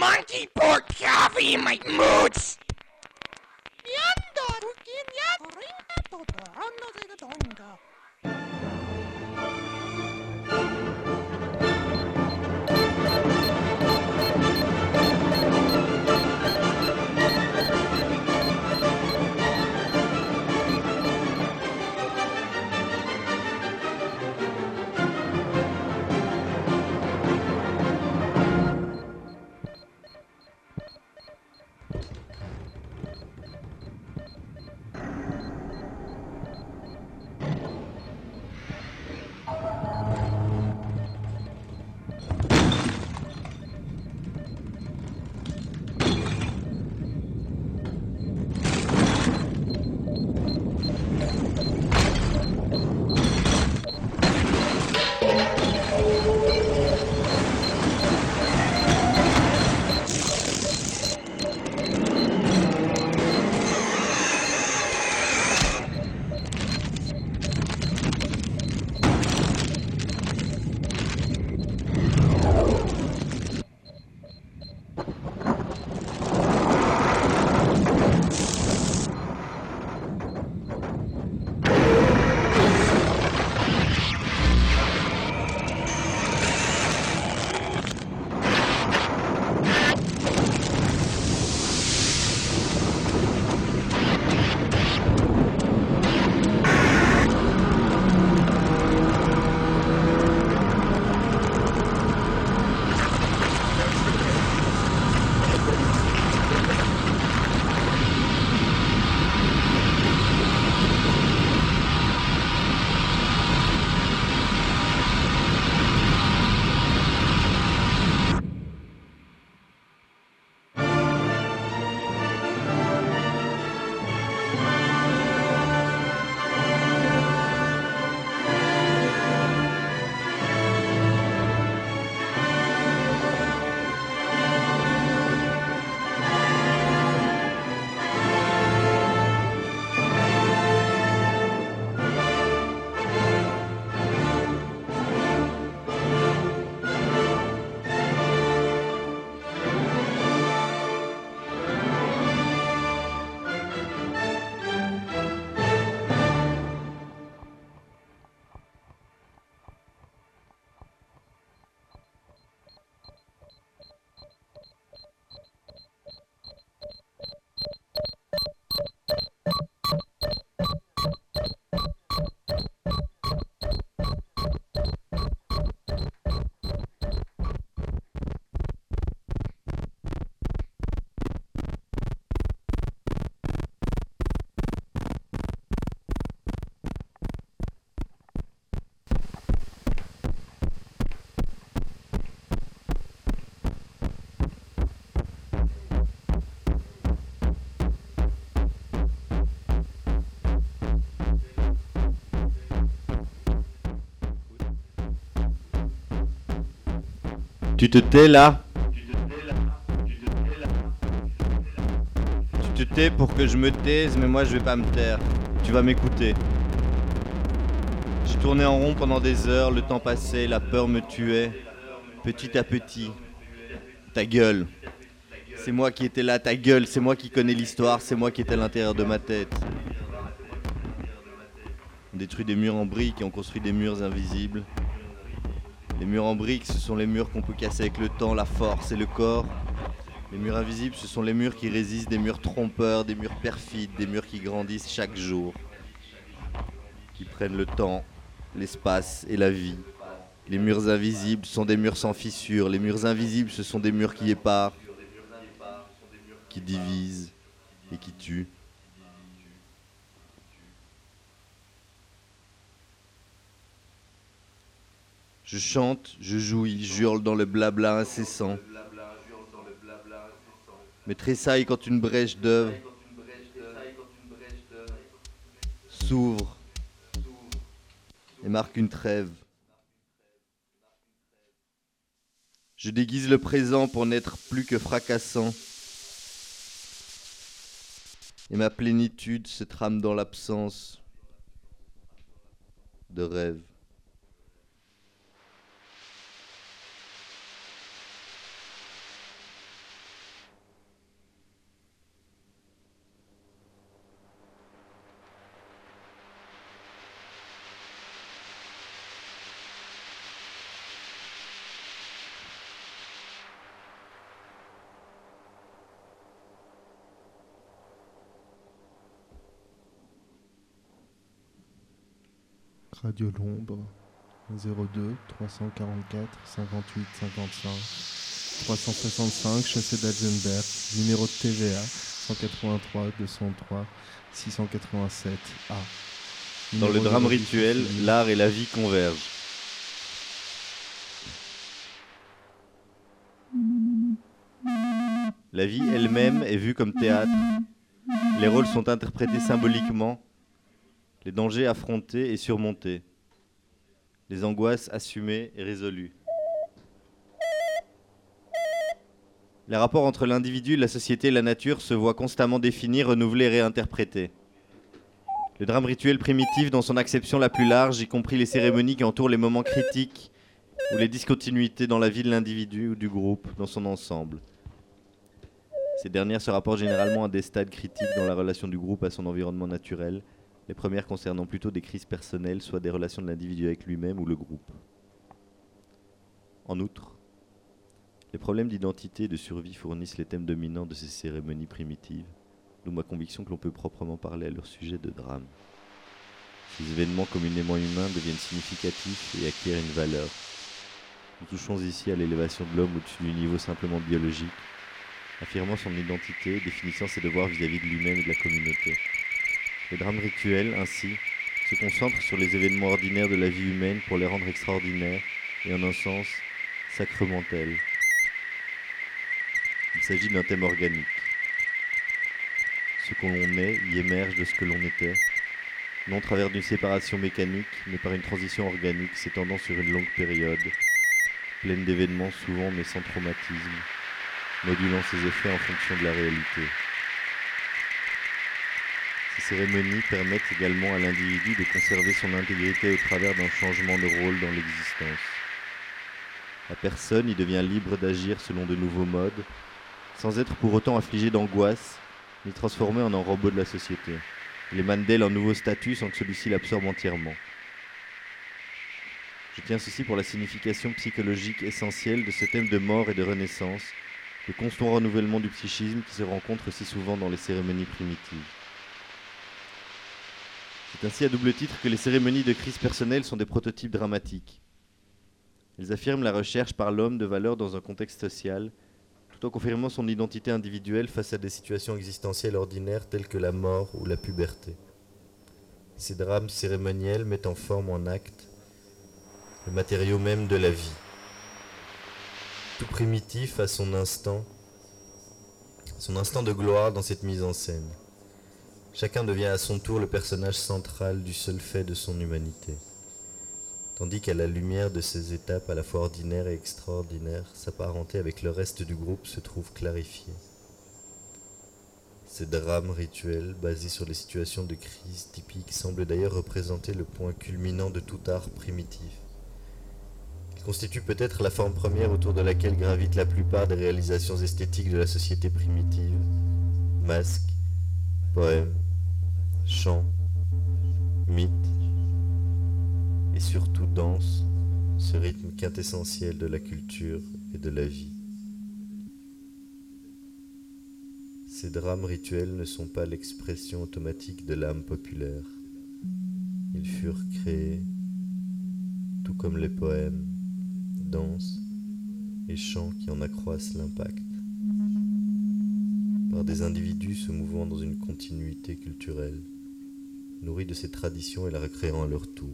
monkey pork coffee in my moods. Tu te tais là? Tu te tais pour que je me taise, mais moi je vais pas me taire. Tu vas m'écouter. J'ai tourné en rond pendant des heures, le temps passait, la peur me tuait. Petit à petit. Ta gueule. C'est moi qui étais là, ta gueule, c'est moi qui connais l'histoire, c'est moi qui étais à l'intérieur de ma tête. On détruit des murs en briques et on construit des murs invisibles. Les murs en briques, ce sont les murs qu'on peut casser avec le temps, la force et le corps. Les murs invisibles, ce sont les murs qui résistent, des murs trompeurs, des murs perfides, des murs qui grandissent chaque jour. Qui prennent le temps, l'espace et la vie. Les murs invisibles sont des murs sans fissures. Les murs invisibles, ce sont des murs qui éparent, qui divisent et qui tuent. Je chante, je jouis, j'hurle dans le blabla incessant. Mais tressaille quand une brèche d'œuvre s'ouvre et marque une trêve. Je déguise le présent pour n'être plus que fracassant. Et ma plénitude se trame dans l'absence de rêve. Radio L'Ombre, 02 344 58 55 365 Chaussée d'Alzenberg, numéro de TVA 183 203 687 A. Dans le drame rituel, l'art et la vie convergent. La vie elle-même est vue comme théâtre. Les rôles sont interprétés symboliquement, les dangers affrontés et surmontés, les angoisses assumées et résolues. Les rapports entre l'individu, la société et la nature se voient constamment définis, renouvelés et réinterprétés. Le drame rituel primitif dans son acception la plus large, y compris les cérémonies qui entourent les moments critiques ou les discontinuités dans la vie de l'individu ou du groupe dans son ensemble. Ces dernières se rapportent généralement à des stades critiques dans la relation du groupe à son environnement naturel, les premières concernant plutôt des crises personnelles, soit des relations de l'individu avec lui-même ou le groupe. En outre, les problèmes d'identité et de survie fournissent les thèmes dominants de ces cérémonies primitives, d'où ma conviction que l'on peut proprement parler à leur sujet de drame. Ces événements communément humains deviennent significatifs et acquièrent une valeur. Nous touchons ici à l'élévation de l'homme au-dessus du niveau simplement biologique, affirmant son identité, définissant ses devoirs vis-à-vis de lui-même et de la communauté. Le drame rituel, ainsi, se concentre sur les événements ordinaires de la vie humaine pour les rendre extraordinaires et, en un sens, sacramentels. Il s'agit d'un thème organique. Ce que l'on est y émerge de ce que l'on était, non au travers d'une séparation mécanique, mais par une transition organique s'étendant sur une longue période, pleine d'événements souvent mais sans traumatisme, modulant ses effets en fonction de la réalité. Ces cérémonies permettent également à l'individu de conserver son intégrité au travers d'un changement de rôle dans l'existence. La personne y devient libre d'agir selon de nouveaux modes, sans être pour autant affligée d'angoisse, ni transformée en un robot de la société. Il émane d'elle un nouveau statut sans que celui-ci l'absorbe entièrement. Je tiens ceci pour la signification psychologique essentielle de ce thème de mort et de renaissance, le constant renouvellement du psychisme qui se rencontre si souvent dans les cérémonies primitives. C'est ainsi à double titre que les cérémonies de crise personnelle sont des prototypes dramatiques. Elles affirment la recherche par l'homme de valeurs dans un contexte social, tout en confirmant son identité individuelle face à des situations existentielles ordinaires telles que la mort ou la puberté. Ces drames cérémoniels mettent en forme ou en acte le matériau même de la vie. Tout primitif a son instant de gloire dans cette mise en scène. Chacun devient à son tour le personnage central du seul fait de son humanité. Tandis qu'à la lumière de ces étapes à la fois ordinaires et extraordinaires, sa parenté avec le reste du groupe se trouve clarifiée. Ces drames rituels, basés sur les situations de crise typiques, semblent d'ailleurs représenter le point culminant de tout art primitif. Ils constituent peut-être la forme première autour de laquelle gravitent la plupart des réalisations esthétiques de la société primitive. Masques, poèmes, chants, mythes, et surtout danse, ce rythme quintessentiel de la culture et de la vie. Ces drames rituels ne sont pas l'expression automatique de l'âme populaire. Ils furent créés, tout comme les poèmes, danses et chants qui en accroissent l'impact, par des individus se mouvant dans une continuité culturelle, nourris de ces traditions et la recréant à leur tour.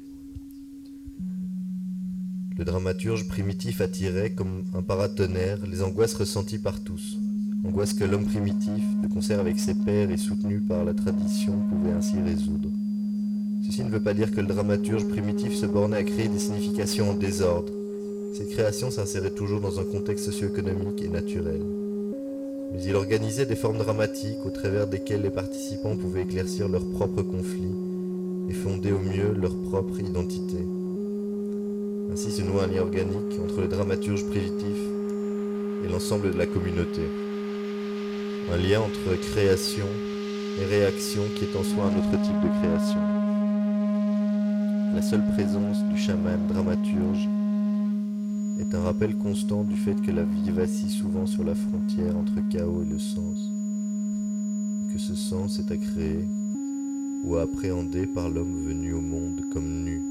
Le dramaturge primitif attirait, comme un paratonnerre, les angoisses ressenties par tous. Angoisses que l'homme primitif, de concert avec ses pairs et soutenu par la tradition, pouvait ainsi résoudre. Ceci ne veut pas dire que le dramaturge primitif se bornait à créer des significations en désordre. Cette création s'insérait toujours dans un contexte socio-économique et naturel. Mais il organisait des formes dramatiques au travers desquelles les participants pouvaient éclaircir leurs propres conflits et fonder au mieux leur propre identité. Ainsi se noue un lien organique entre le dramaturge primitif et l'ensemble de la communauté. Un lien entre création et réaction qui est en soi un autre type de création. La seule présence du chaman dramaturge est un rappel constant du fait que la vie vacille souvent sur la frontière entre chaos et le sens, que ce sens est à créer ou appréhendée par l'homme venu au monde comme nu.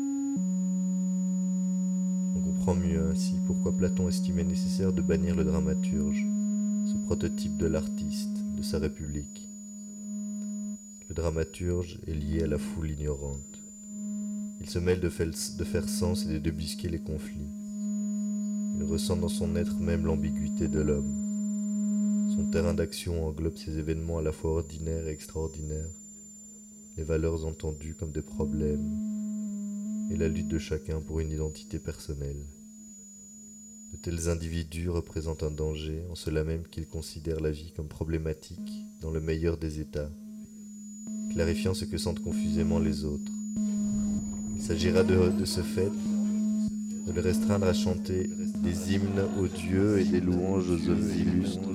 On comprend mieux ainsi pourquoi Platon estimait nécessaire de bannir le dramaturge, ce prototype de l'artiste, de sa république. Le dramaturge est lié à la foule ignorante. Il se mêle de faire sens et de débusquer les conflits. Il ressent dans son être même l'ambiguïté de l'homme. Son terrain d'action englobe ces événements à la fois ordinaires et extraordinaires, les valeurs entendues comme des problèmes, et la lutte de chacun pour une identité personnelle. De tels individus représentent un danger, en cela même qu'ils considèrent la vie comme problématique dans le meilleur des états, clarifiant ce que sentent confusément les autres. Il s'agira de ce fait de les restreindre à chanter des hymnes aux dieux et des louanges aux hommes illustres,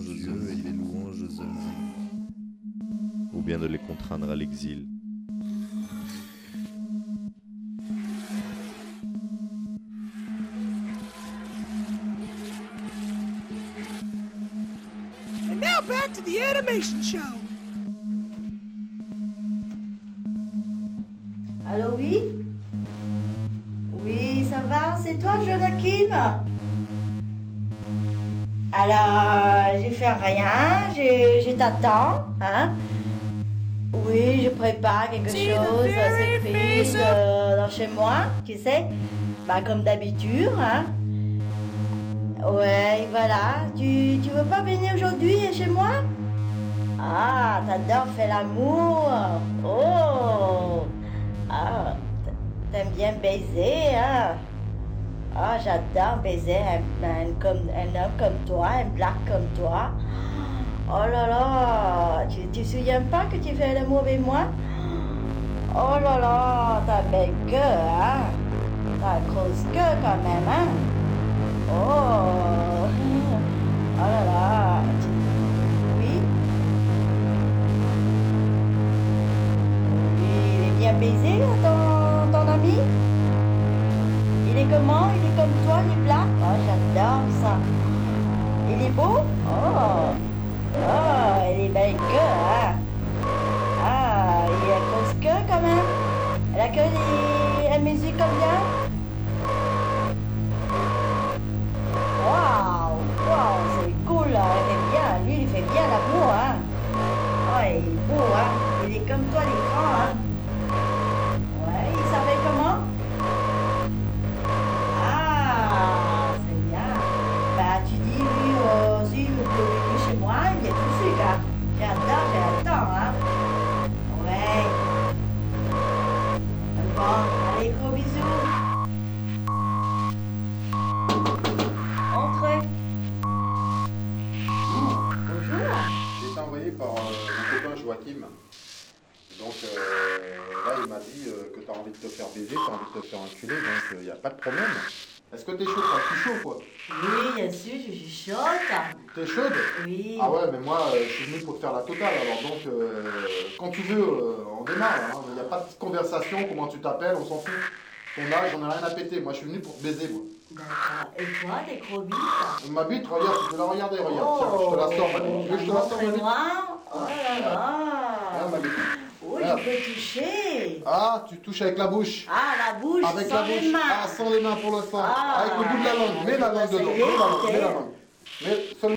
ou bien de les contraindre à l'exil. And now back to the animation show. Allô, oui? Oui, ça va? C'est toi, Joachim? Alors, je fais rien, je t'attends, hein? Oui, je prépare quelque chose, surprise dans chez moi, tu sais? Bah, comme d'habitude, hein? Ouais, voilà. Tu veux pas venir aujourd'hui chez moi? Ah, t'adores faire l'amour. Oh! Ah, t'aimes bien baiser, hein? Ah, j'adore baiser un homme comme toi, un black comme toi. Oh là là, tu te souviens pas que tu fais l'amour avec moi? Oh là là, t'as belle queue, hein? T'as grosse queue quand même, hein? Oh, oh là là, oui? Oui, il est bien baisé, ton ami? Il est comment? Il est comme toi, il est plat? Oh, j'adore ça. Il est beau? Oh, oh, il est belle queue, hein? Ah, il a grosse queue quand même. La queue, elle mesure combien? Waouh, waouh, c'est cool, hein. Il fait bien, lui, il fait bien l'amour, hein? Oh, il est beau, hein? Il est comme toi, il est grand, hein? Ouais, il s'appelle comment? Ah, c'est bien. Bah, tu dis, lui, si vous pouvez venir chez moi, il vient tout de suite, hein? J'attends, hein? Ouais. Bon, allez, gros bisous. Entrez. Bonjour. J'ai été envoyé par mon copain Joachim. Donc là, il m'a dit que tu as envie de te faire baiser, tu as envie de te faire enculer, donc il n'y a pas de problème. Est-ce que t'es chaud? Je suis chaud, quoi. Oui, bien sûr, je suis chaude. T'es chaude? Oui. Ah ouais, mais moi, je suis venu pour te faire la totale, alors donc, quand tu veux, on démarre, hein. Il n'y a pas de conversation, comment tu t'appelles, on s'en fout. Ton âge, j'en ai rien à péter, moi je suis venu pour te baiser, moi. D'accord. Et toi, tes gros bites? Ma bite, regarde, tu peux la regarder, regarde. Tiens, je te la sors, ma bite. Tu veux que je te la sorte, ma bite? Oh là là. Regarde, ma bite. Oui, je peux toucher. Ah, tu touches avec la bouche. Ah, la bouche, avec sans la bouche. les mains. Ah, sans les mains pour l'instant. Ah, avec le bout de la langue. Mets la langue dedans. Mets la langue. Mais seulement.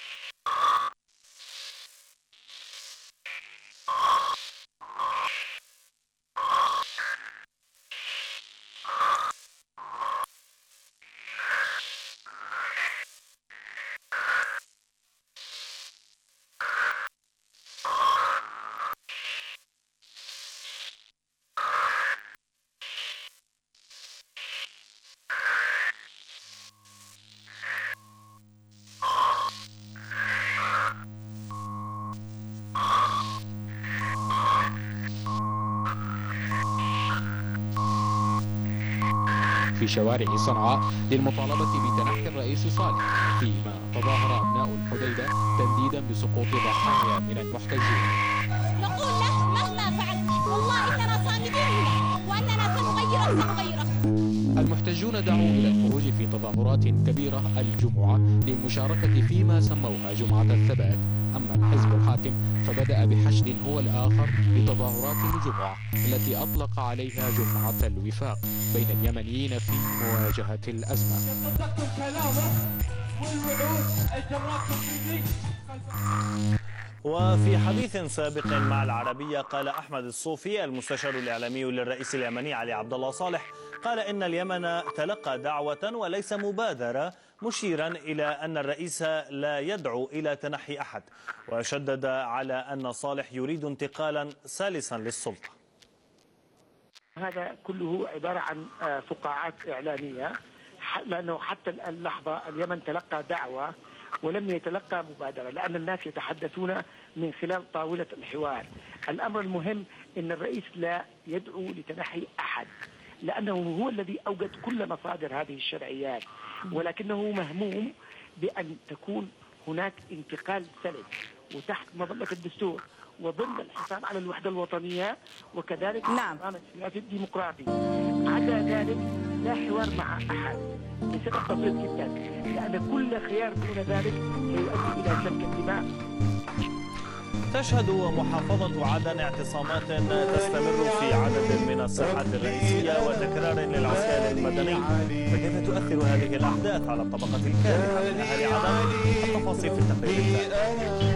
في شوارع صنعاء للمطالبة بتنحي الرئيس صالح، فيما تظاهر أبناء الحديدة تنديدا بسقوط ضحايا من المحتجين. نقول له مهما فعل والله إننا صامدين هنا وأننا سنغيرك. المحتجون دعوا إلى الخروج في تظاهرات كبيرة الجمعة للمشاركة فيما سموها جمعة الثبات، أما الحزب الحاكم فبدأ بحشد هو الآخر لتظاهرات الجمعة التي أطلق عليها جمعة الوفاق بين اليمنيين في مواجهة الأزمة. وفي حديث سابق مع العربية قال أحمد الصوفي المستشار الإعلامي للرئيس اليمني علي عبد الله صالح قال إن اليمن تلقى دعوة وليس مبادرة، مشيرا إلى أن الرئيس لا يدعو إلى تنحي أحد، وشدد على أن صالح يريد انتقالا سلسا للسلطة. هذا كله عبارة عن فقاعات إعلامية، لأنه حتى اللحظة اليمن تلقى دعوة ولم يتلقى مبادرة، لأن الناس يتحدثون من خلال طاولة الحوار. الأمر المهم أن الرئيس لا يدعو لتنحي أحد، لأنه هو الذي أوجد كل مصادر هذه الشرعيات، ولكنه مهموم بأن تكون هناك انتقال سلس وتحت مظلة الدستور وضمن الحفاظ على الوحدة الوطنية وكذلك النظام السياسي الديمقراطي. عدا ذلك لا حوار مع أحد بسبب بسيط جدا، لأن كل خيار دون ذلك سيؤدي إلى سفك الدماء. تشهد محافظة عدن اعتصامات تستمر في عدد من الساحات الرئيسية وتكرار للعسكر المدني، فكيف تؤثر هذه الأحداث على الطبقة الكادحة من أهل عدن؟ التفاصيل في التقرير التالي.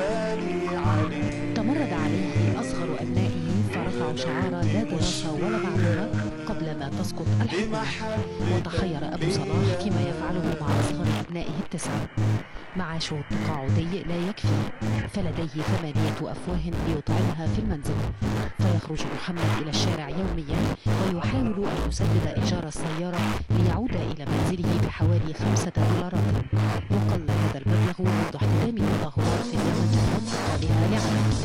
تمرد عليه أصغر أبنائه فرفعوا شعار لا دراسة ولا معلومة قبل ما تسقط الحكومة، وتخير أبو صلاح فيما يفعله مع أصغر أبنائه التسعة. معاشه التقاعدي لا يكفي، فلديه 8 أفواه ليطعمها في المنزل، فيخرج محمد إلى الشارع يوميا ويحاول أن يسدد إيجار السيارة ليعود إلى منزله بحوالي $5، وقل هذا المبلغ منذ احتدام التظاهرات في اليمن المنطقة بها لعدن.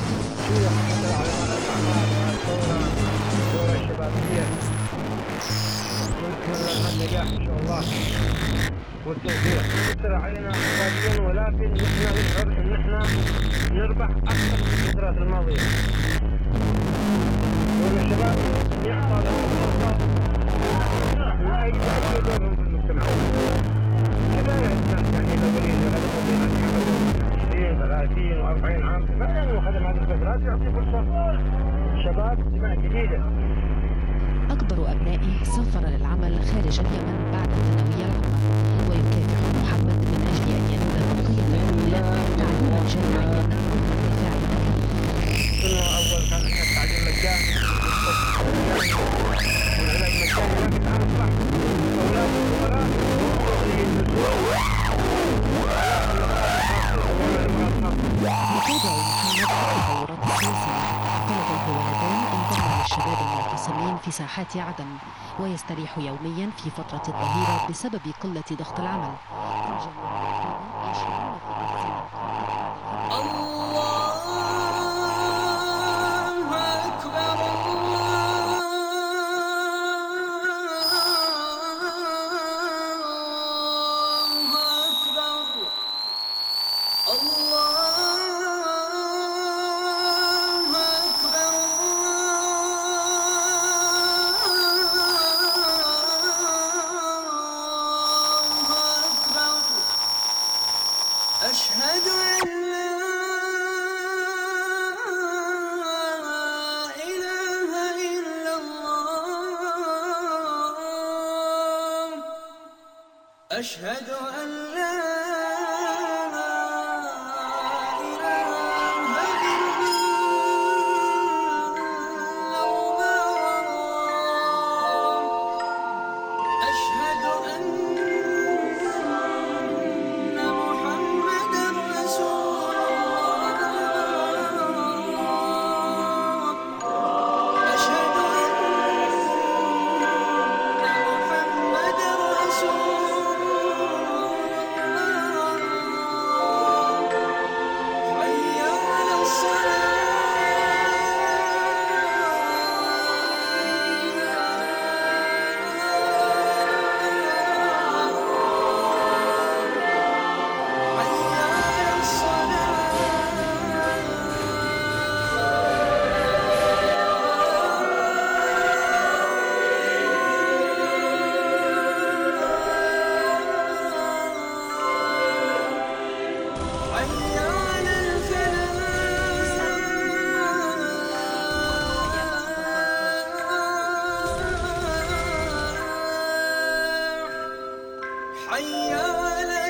النجاح ان شاء الله والتوفيق. يؤثر علينا اقتصاديا، ولكن نحن نشعر ان احنا نربح اكثر من الفترات الماضيه. وان الشباب يعطى لهم فرصه لاجل تأدية دورهم في المجتمع. كذلك الناس يعني الاولين غلبوا بها 20 30 و40 عام، فعلا وخدم هذه الفترات يعطي فرصه شباب دماء جديده. أكبر أبنائه سافر للعمل خارج اليمن بعد الثانوية العامة، ويكافح محمد من أجل أن ينال بقية العمر تعليما جامعيا والدفاع المكاني. أول كان التعليم مجاني والعلاج مجاني، لكن الآن أصبح أولاد الفقراء يتابع محمد التطورات السياسية، فلديه ولدان انضم للشباب المعتصمين في ساحات عدن، ويستريح يوميا في فترة الظهيرة بسبب قلة ضغط العمل. أشهد أن لا إله إلا الله، أشهد أن لا حي على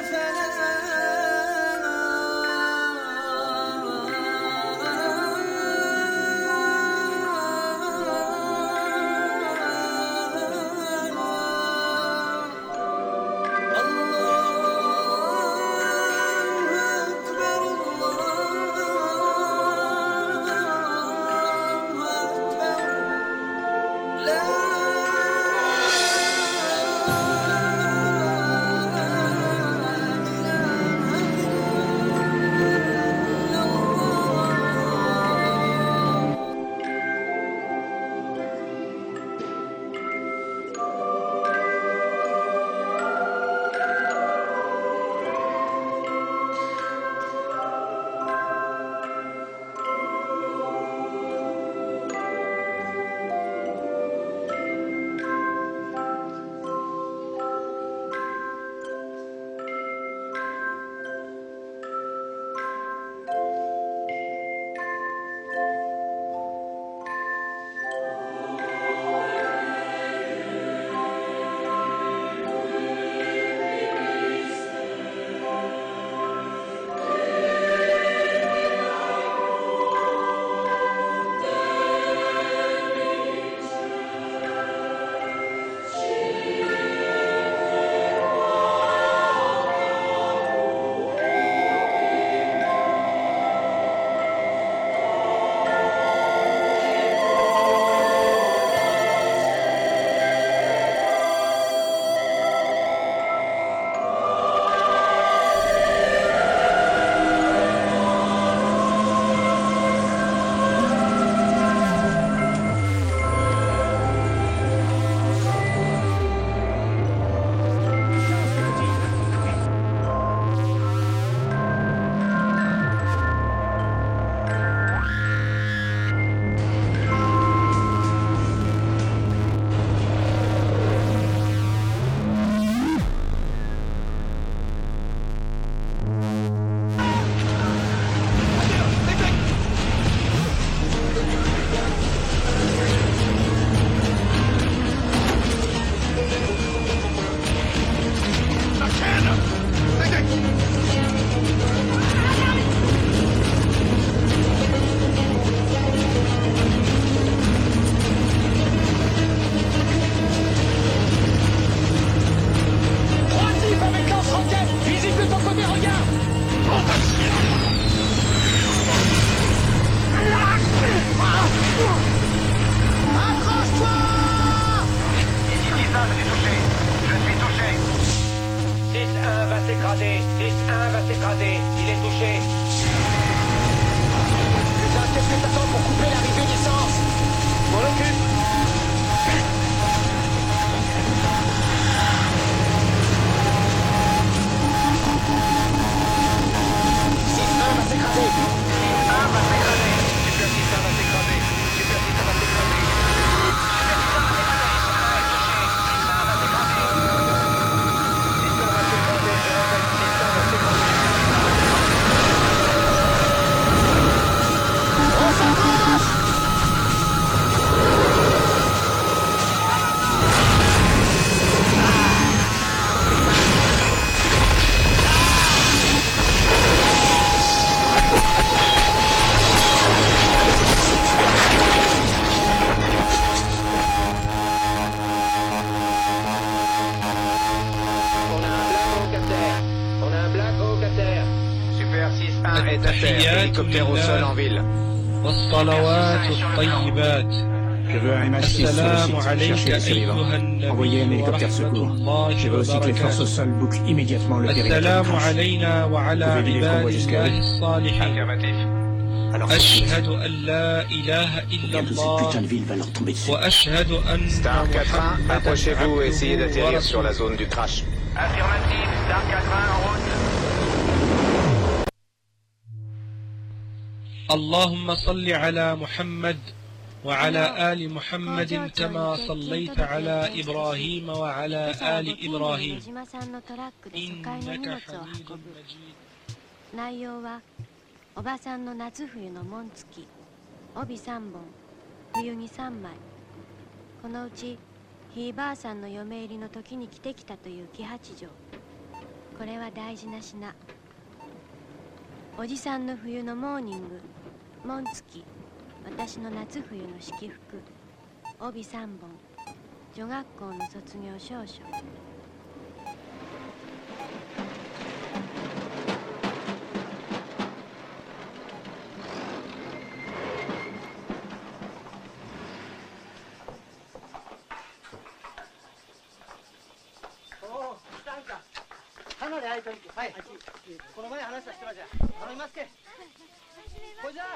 Hélicoptère au sol en ville. والصلوات الطيبات. Je veux un MH6 sur le site, chercher les survivants. Envoyez un hélicoptère secours. Je veux aussi que les forces au sol bouclent immédiatement le périmètre de crash. Vous pouvez les convois jusqu'à eux. Affirmatif. Alors أشهد أن لا إله إلا الله وأشهد أن Star 4-1, approchez-vous et essayez d'atterrir sur la zone du crash. Affirmatif, Star 4-1 en route. اللهم صل على محمد وعلى آل محمد كما صليت على إبراهيم وعلى آل إبراهيم إنك حميد مجيد. 内容はおばさんの夏冬の紋付き帯3本冬着3枚このうちひいばあさんの嫁入りの時に着てきたという黄八丈。これは大事な品。おじさんの冬のモーニング、紋付き、私の夏冬の式服、帯3本、女学校の卒業証書。 かなり空いたんです。はい。この前話した人らじゃ頼みますけ。これじゃ。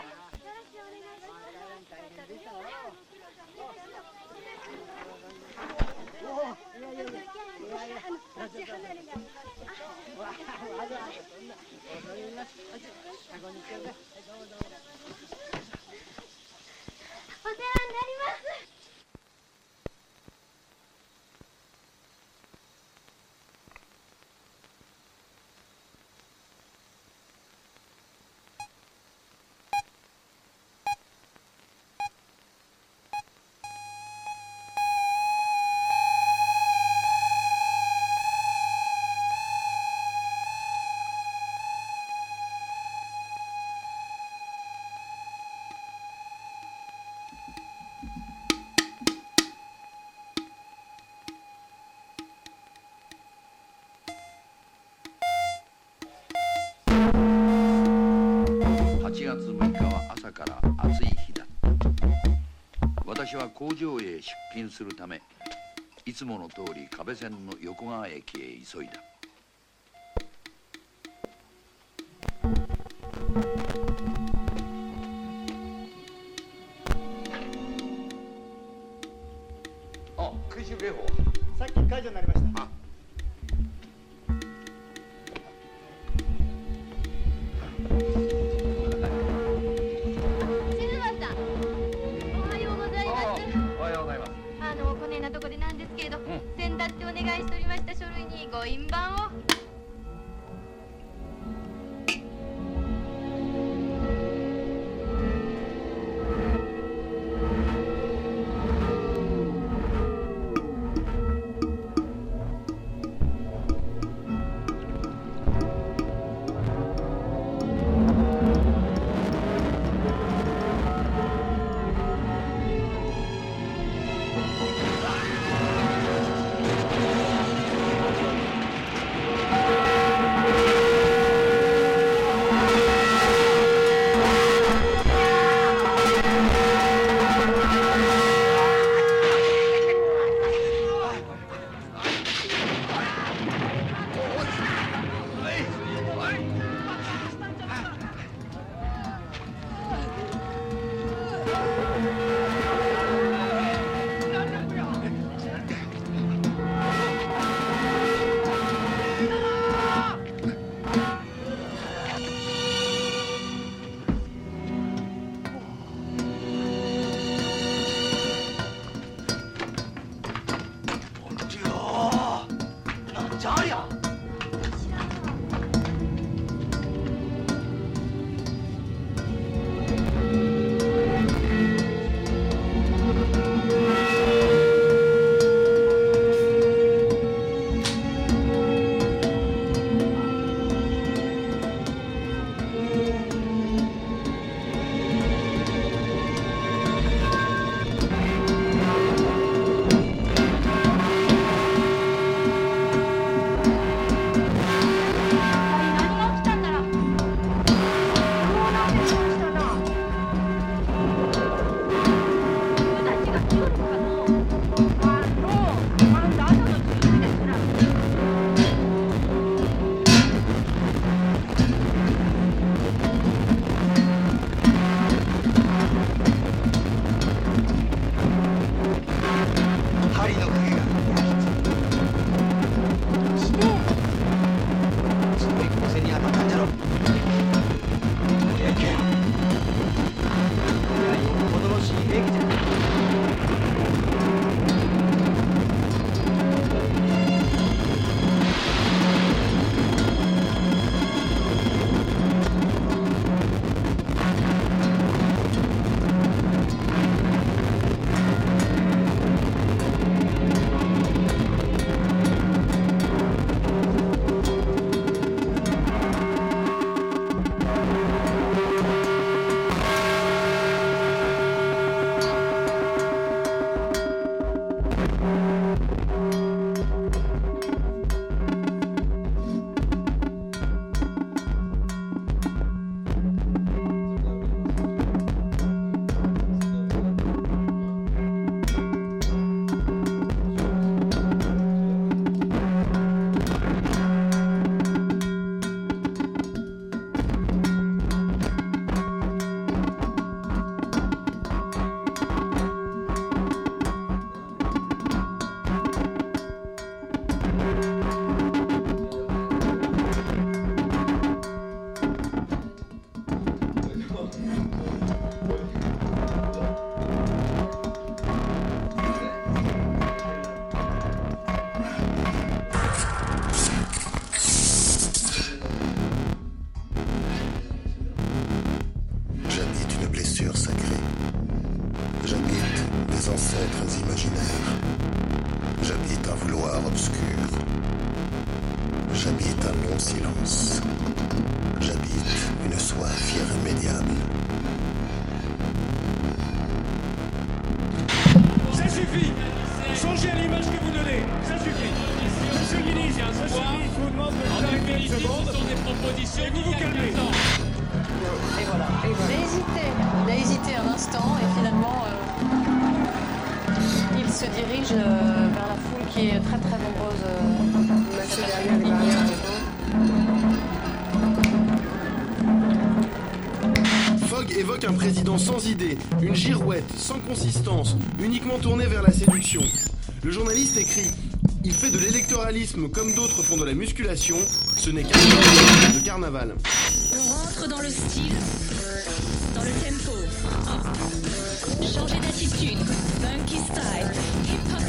お世話になります。 8月6日は朝から暑い日だった。私は工場へ出勤するためいつもの通り壁線の横川駅へ急いだ。あ、空襲警報さっき解除になりました。 先だってお願いしておりました書類にご印判を。 obscur. J'habite un long silence. J'habite une soif irrémédiable. Ça suffit. Changez à l'image que vous donnez. Ça suffit. Monsieur le ministre, ça suffit. Je vous demande de vous arrêter une seconde. Ce sont des propositions et vous vous calmez. Et voilà. Il a hésité un instant et finalement il se dirige vers la foule qui est très très nombreuse. Monsieur derrière les barrières Fogg évoque un président sans idée, une girouette, sans consistance, uniquement tourné vers la séduction. Le journaliste écrit « Il fait de l'électoralisme comme d'autres font de la musculation, ce n'est qu'un de carnaval. » On rentre dans le style, dans le tempo. Changer d'attitude, funky style, hip-hop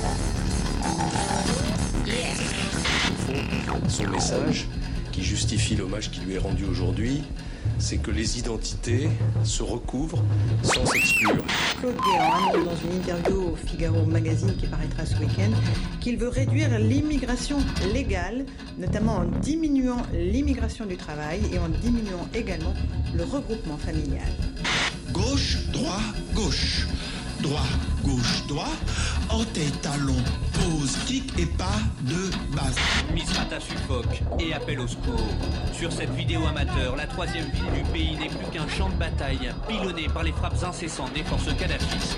move. Yeah. Son message, qui justifie l'hommage qui lui est rendu aujourd'hui, c'est que les identités se recouvrent sans s'exclure. Claude Guéant annonce dans une interview au Figaro Magazine qui paraîtra ce week-end qu'il veut réduire l'immigration légale, notamment en diminuant l'immigration du travail et en diminuant également le regroupement familial. Gauche, droit, gauche. Droit, gauche, droit. En tête, talon, pose, kick et pas de base. Misrata suffoque et appelle au secours. Sur cette vidéo amateur, la troisième ville du pays n'est plus qu'un champ de bataille, pilonné par les frappes incessantes des forces kadhafistes.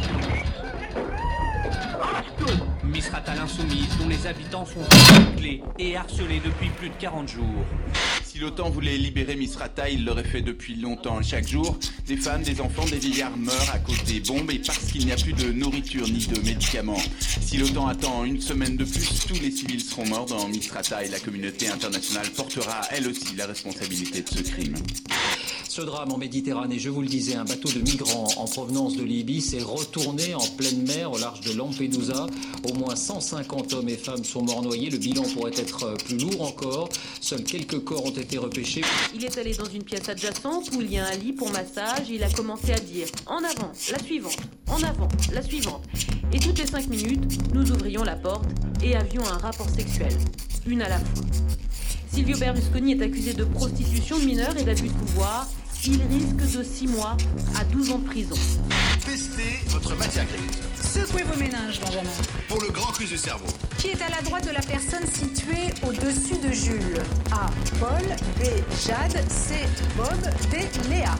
Misrata l'insoumise, dont les habitants sont encerclés et harcelés depuis plus de 40 jours. Si l'OTAN voulait libérer Misrata, il l'aurait fait depuis longtemps. Chaque jour, des femmes, des enfants, des vieillards meurent à cause des bombes et parce qu'il n'y a plus de nourriture ni de médicaments. Si l'OTAN attend une semaine de plus, tous les civils seront morts dans Misrata et la communauté internationale portera elle aussi la responsabilité de ce crime. Ce drame en Méditerranée, je vous le disais, un bateau de migrants en provenance de Libye s'est retourné en pleine mer au large de Lampedusa. Au moins 150 hommes et femmes sont morts noyés. Le bilan pourrait être plus lourd encore. Seuls quelques corps ont été repêchés. Il est allé dans une pièce adjacente où il y a un lit pour massage et il a commencé à dire « En avant, la suivante, en avant, la suivante ». Et toutes les 5 minutes, nous ouvrions la porte et avions un rapport sexuel, une à la fois. Silvio Berlusconi est accusé de prostitution de mineurs et d'abus de pouvoir. Il risque de 6 mois à 12 ans de prison. Testez votre matière grise. Secouez vos méninges, Benjamin. Pour le grand cul du cerveau. Qui est à la droite de la personne située au-dessus de Jules? A. Paul. B. Jade. C. Bob. D. Léa.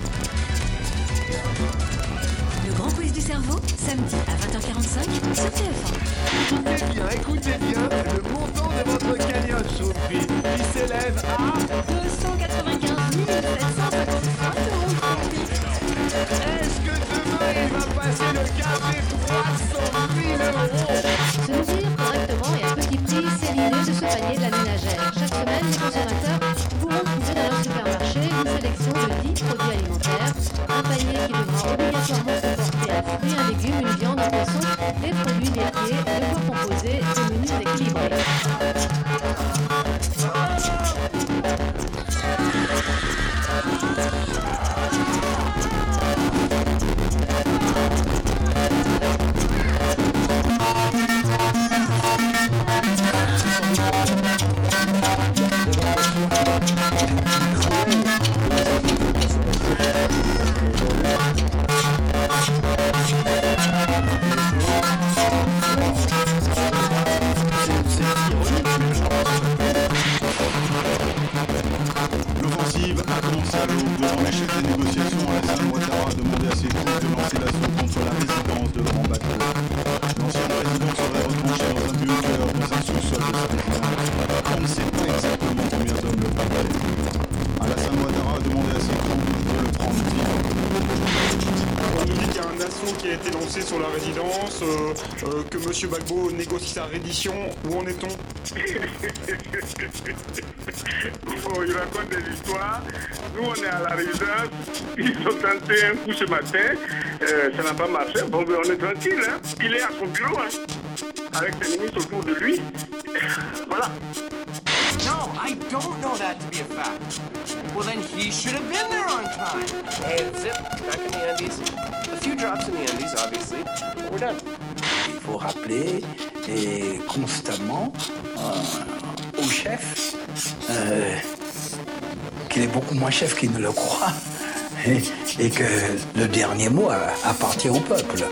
Le grand quiz du cerveau, samedi à 20h45 sur TF1. Écoutez bien, le montant de votre cagnotte, Sophie, il s'élève à 295 753 €. Est-ce que demain il va passer le cap des 300 000 €? Se nourrir correctement et à petit prix, c'est l'idée de ce panier de la ménagère. Chaque semaine, les consommateurs pourront trouver dans leur supermarché une sélection de 10 produits alimentaires. Un panier qui devra obligatoirement comporter un fruit, un légume, une viande, un poisson, des produits laitiers, de quoi composer des menus équilibrés. L'offensive a commencé à l'aube devant l'échec des négociations. Alassane Ouattara a demandé à ses troupes de lancer l'assaut contre la résidence de Laurent Gbagbo. L'ancien président serait retranché dans un bunker dans un sous-sol de sa résidence. On ne sait pas exactement combien d'hommes le frappaient. Alassane Ouattara a demandé à ses troupes de le prendre vivant. On nous dit qu'il y a un assaut qui a été lancé sur la résidence, que M. Gbagbo négocie sa reddition. Où en est-on? Oh, il raconte des histoires. Nous, on est à la résidence. Ils ont tenté un coup ce matin. Ça n'a pas marché. Bon, on est tranquille. Hein. Il est à son bureau, hein, avec ses ministres autour de lui. Voilà. No, I don't know that to be a fact. Well, then he should have been there on time. And zip, back in the Andes. A few drops in the Andes, obviously. We're done. Il faut rappeler et constamment au chef qu'il est beaucoup moins chef qu'il ne le croit et que le dernier mot appartient au peuple.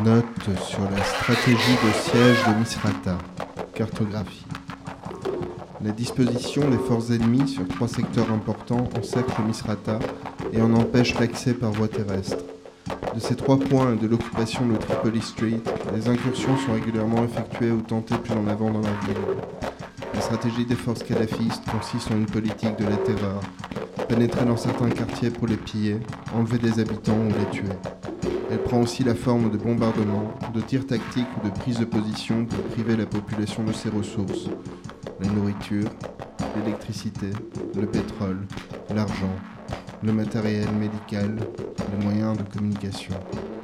Note sur la stratégie de siège de Misrata. Cartographie. La disposition des forces ennemies sur 3 secteurs importants encercle Misrata et en empêche l'accès par voie terrestre. De ces 3 points et de l'occupation de Tripoli Street, les incursions sont régulièrement effectuées ou tentées plus en avant dans la ville. La stratégie des forces kadhafistes consiste en une politique de la terreur. Pénétrer dans certains quartiers pour les piller, enlever des habitants ou les tuer. Elle prend aussi la forme de bombardements, de tirs tactiques ou de prises de position pour priver la population de ses ressources. La nourriture, l'électricité, le pétrole, l'argent, le matériel médical, les moyens de communication.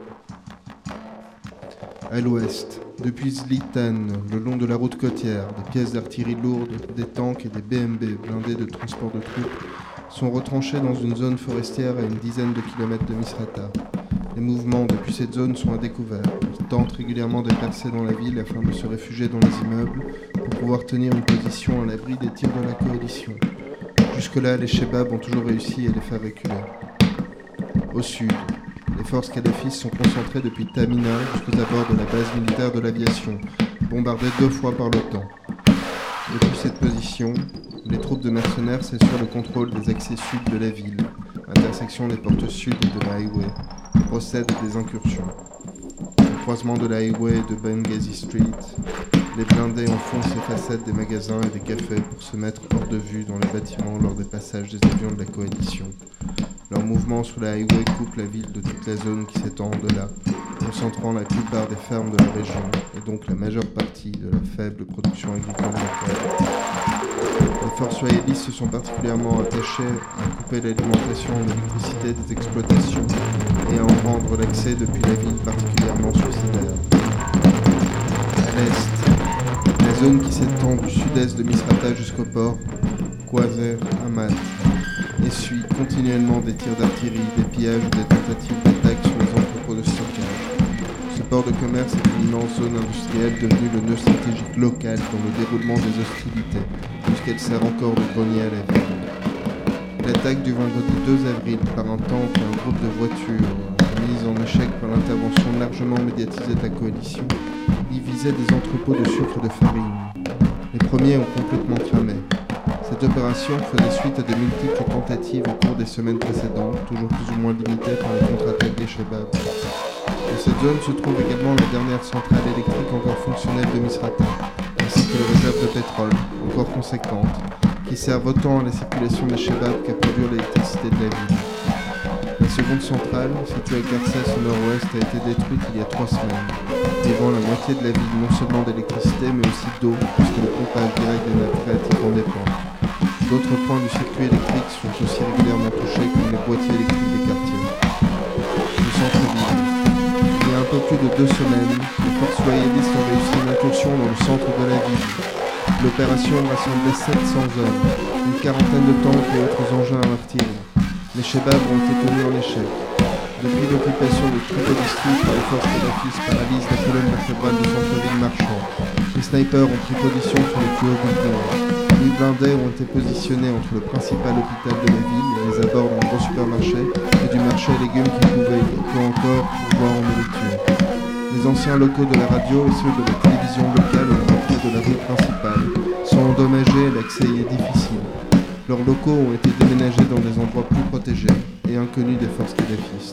À l'ouest, depuis Zlitan, le long de la route côtière, des pièces d'artillerie lourde, des tanks et des BMB blindés de transport de troupes sont retranchés dans une zone forestière à une dizaine de kilomètres de Misrata. Les mouvements depuis cette zone sont à découvert. Ils tentent régulièrement de percer dans la ville afin de se réfugier dans les immeubles pour pouvoir tenir une position à l'abri des tirs de la coalition. Jusque-là, les Shebabs ont toujours réussi à les faire reculer. Au sud, les forces kadhafistes sont concentrées depuis Tamina jusqu'aux abords de la base militaire de l'aviation, bombardée 2 fois par l'OTAN. Depuis cette position, les troupes de mercenaires s'assurent le contrôle des accès sud de la ville, intersection des portes sud de la highway, et procèdent à des incursions. Au croisement de la highway et de Benghazi Street, les blindés enfoncent les façades des magasins et des cafés pour se mettre hors de vue dans les bâtiments lors des passages des avions de la coalition. Leur mouvement sous la highway coupe la ville de toute la zone qui s'étend au-delà, concentrant la plupart des fermes de la région et donc la majeure partie de la faible production agricole locale. Les forces royalistes se sont particulièrement attachées à couper l'alimentation en électricité des exploitations et à en rendre l'accès depuis la ville particulièrement suicidaire. À l'est, la zone qui s'étend du sud-est de Misrata jusqu'au port, Quaser Hamad, essuie continuellement des tirs d'artillerie, des pillages ou des tentatives d'attaque sur les entrepôts de stockage. Ce port de commerce est une immense zone industrielle devenue le nœud stratégique local dans le déroulement des hostilités, puisqu'elle sert encore de grenier à la ville. L'attaque du vendredi 2 avril par un tank et un groupe de voitures, mise en échec par l'intervention largement médiatisée de la coalition, y visait des entrepôts de sucre de farine. Les premiers ont complètement cramé. Cette opération faisait suite à de multiples tentatives au cours des semaines précédentes, toujours plus ou moins limitées par les contre-attaques des Shebabs. Dans cette zone se trouve également la dernière centrale électrique encore fonctionnelle de Misrata, ainsi que les réserves de pétrole, encore conséquentes, qui servent autant à la circulation des Shebabs qu'à produire l'électricité de la ville. La seconde centrale, située à Garcès au nord-ouest, a été détruite il y a 3 semaines, privant la moitié de la ville non seulement d'électricité mais aussi d'eau, puisque le pompage direct des nappes phréatiques en dépend. D'autres points du circuit électrique sont aussi régulièrement touchés, comme les boîtiers électriques des quartiers. Le centre-ville. Il y a un peu plus de 2 semaines, les forces royalistes ont réussi une incursion dans le centre de la ville. L'opération rassemblait 700 hommes, une quarantaine de tanks et autres engins à artillerie. Les Shebabs ont été tenus en échec. Depuis l'occupation de Tripoli Street par les forces kadhafistes paralysent la colonne vertébrale du centre-ville marchand. Les snipers ont pris position sur les plus hauts buildings. Les blindés ont été positionnés entre le principal hôpital de la ville et les abords d'un gros supermarché et du marché à légumes qui peut encore pourvoir en nourriture. Les anciens locaux de la radio et ceux de la télévision locale au portée de la rue principale sont endommagés et l'accès y est difficile. Leurs locaux ont été déménagés dans des endroits plus protégés et inconnus des forces kadhafistes.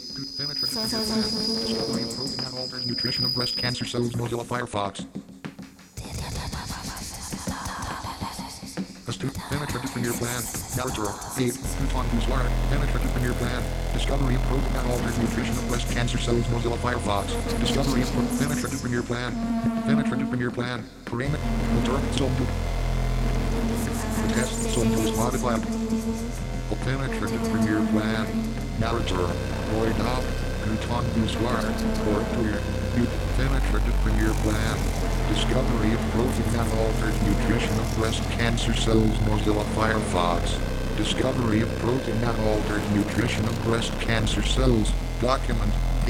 Discovery of protein that alters nutrition of breast cancer cells. Mozilla Firefox. Penetrative from your plan. Narrator. 8. Pluton Bouzoir. Penetrative from your plan. Discovery of protein that alters nutrition of breast cancer cells. Mozilla Firefox. Discovery of penetrative from your plan. Penetrative from your plan. Parameter. Determined subgroup. The test subgroup is modified. Penetrative from your plan. Narrator. Void up. Pluton Bouzoir. Or clear. Penetrative from your plan. Discovery of protein that alters nutrition of breast cancer cells. Mozilla Firefox. Discovery of protein that alters nutrition of breast cancer cells. Document.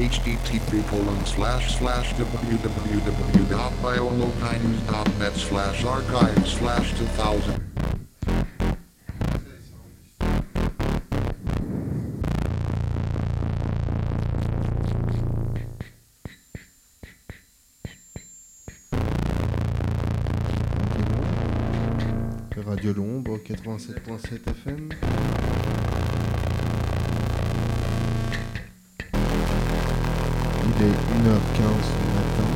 http://www.biologinews.net/archives/2000. Radio L'Ombre, 87.7 FM. Il est 1h15 du matin.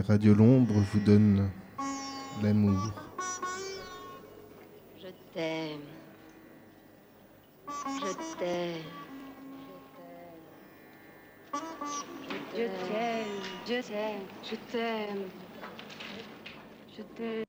Radio L'Ombre vous donne l'amour. Je t'aime. Je t'aime. Je t'aime. Je t'aime. Je t'aime. Je t'aime.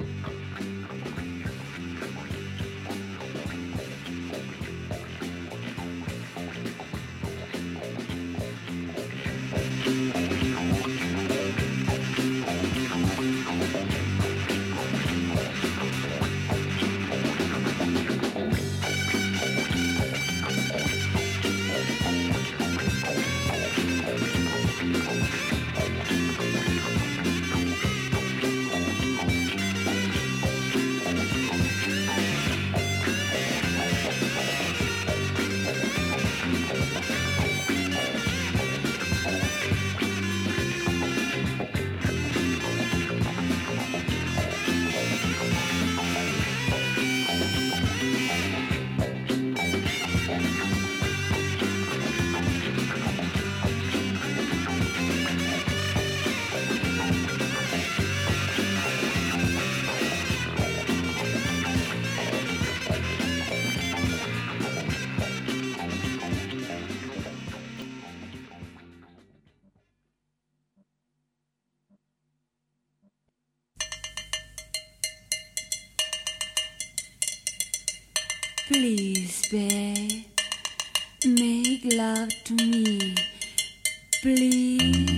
Please, babe, make love to me, please.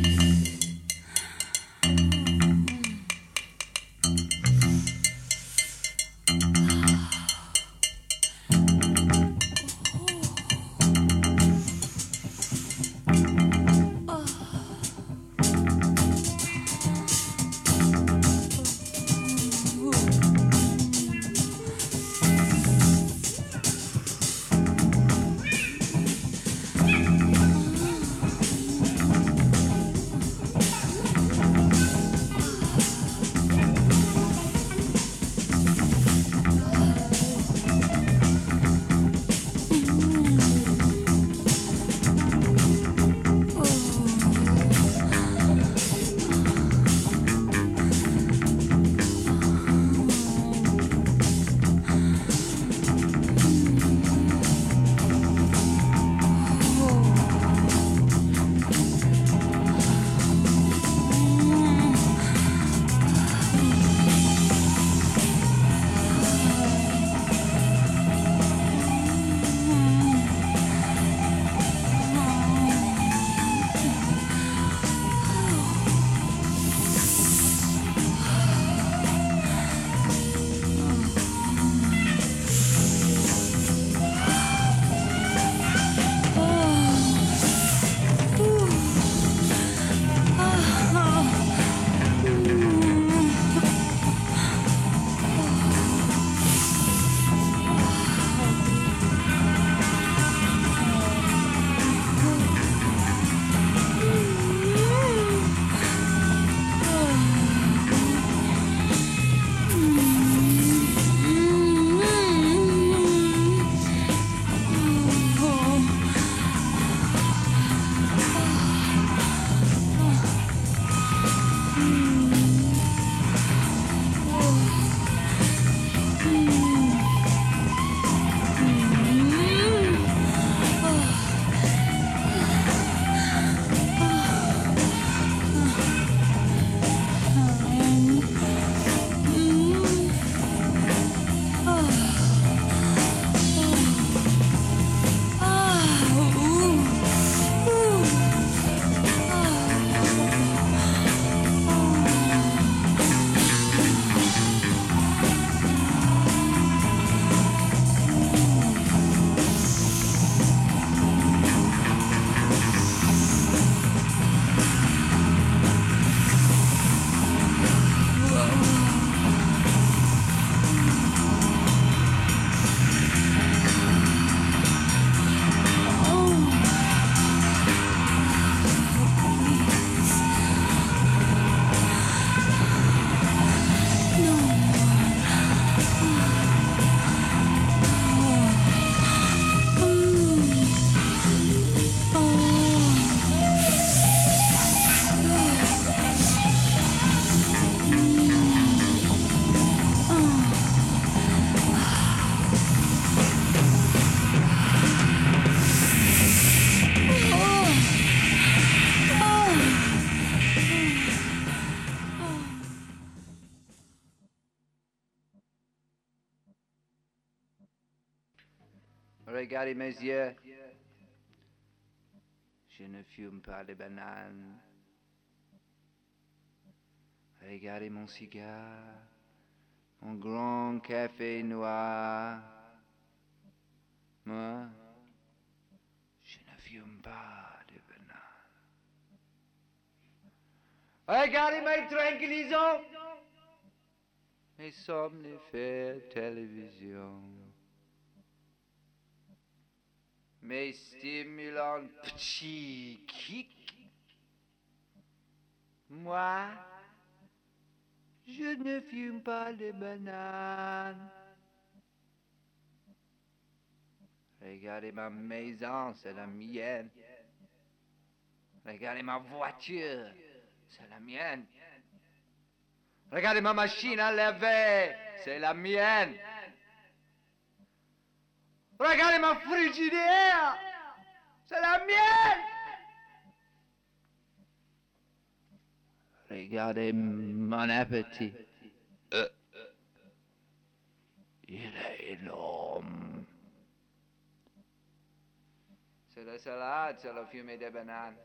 Regardez mes yeux. Je ne fume pas de bananes. Regardez mon cigare, mon grand café noir. Moi, je ne fume pas de bananes. Regardez mes tranquillisants, mes somnifères télévision, mes stimulants petits kicks. Moi, je ne fume pas de bananes. Regardez ma maison, c'est la mienne. Regardez ma voiture, c'est la mienne. Regardez ma machine à laver, c'est la mienne. Regardez ma frigidaire, c'est la mienne. Regardez mon appétit. Il est énorme. C'est la salade, c'est la fumée des bananes.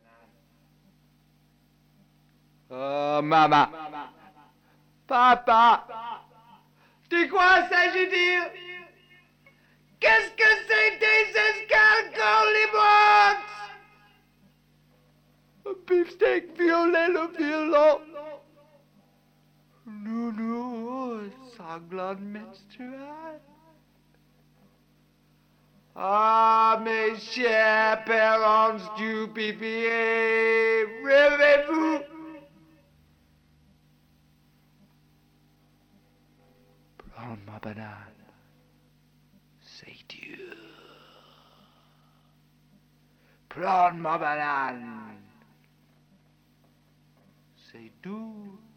Oh, maman. Papa. De quoi s'agit-il? Qu'est-ce que c'est des escargots, les box? Un beefsteak violet, le violon. Nounou, sanglante menstruelle. Ah, mes chers parents stupéfiés, rêvez-vous? Prends ma banane, c'est Dieu. Prends ma banane, c'est doux.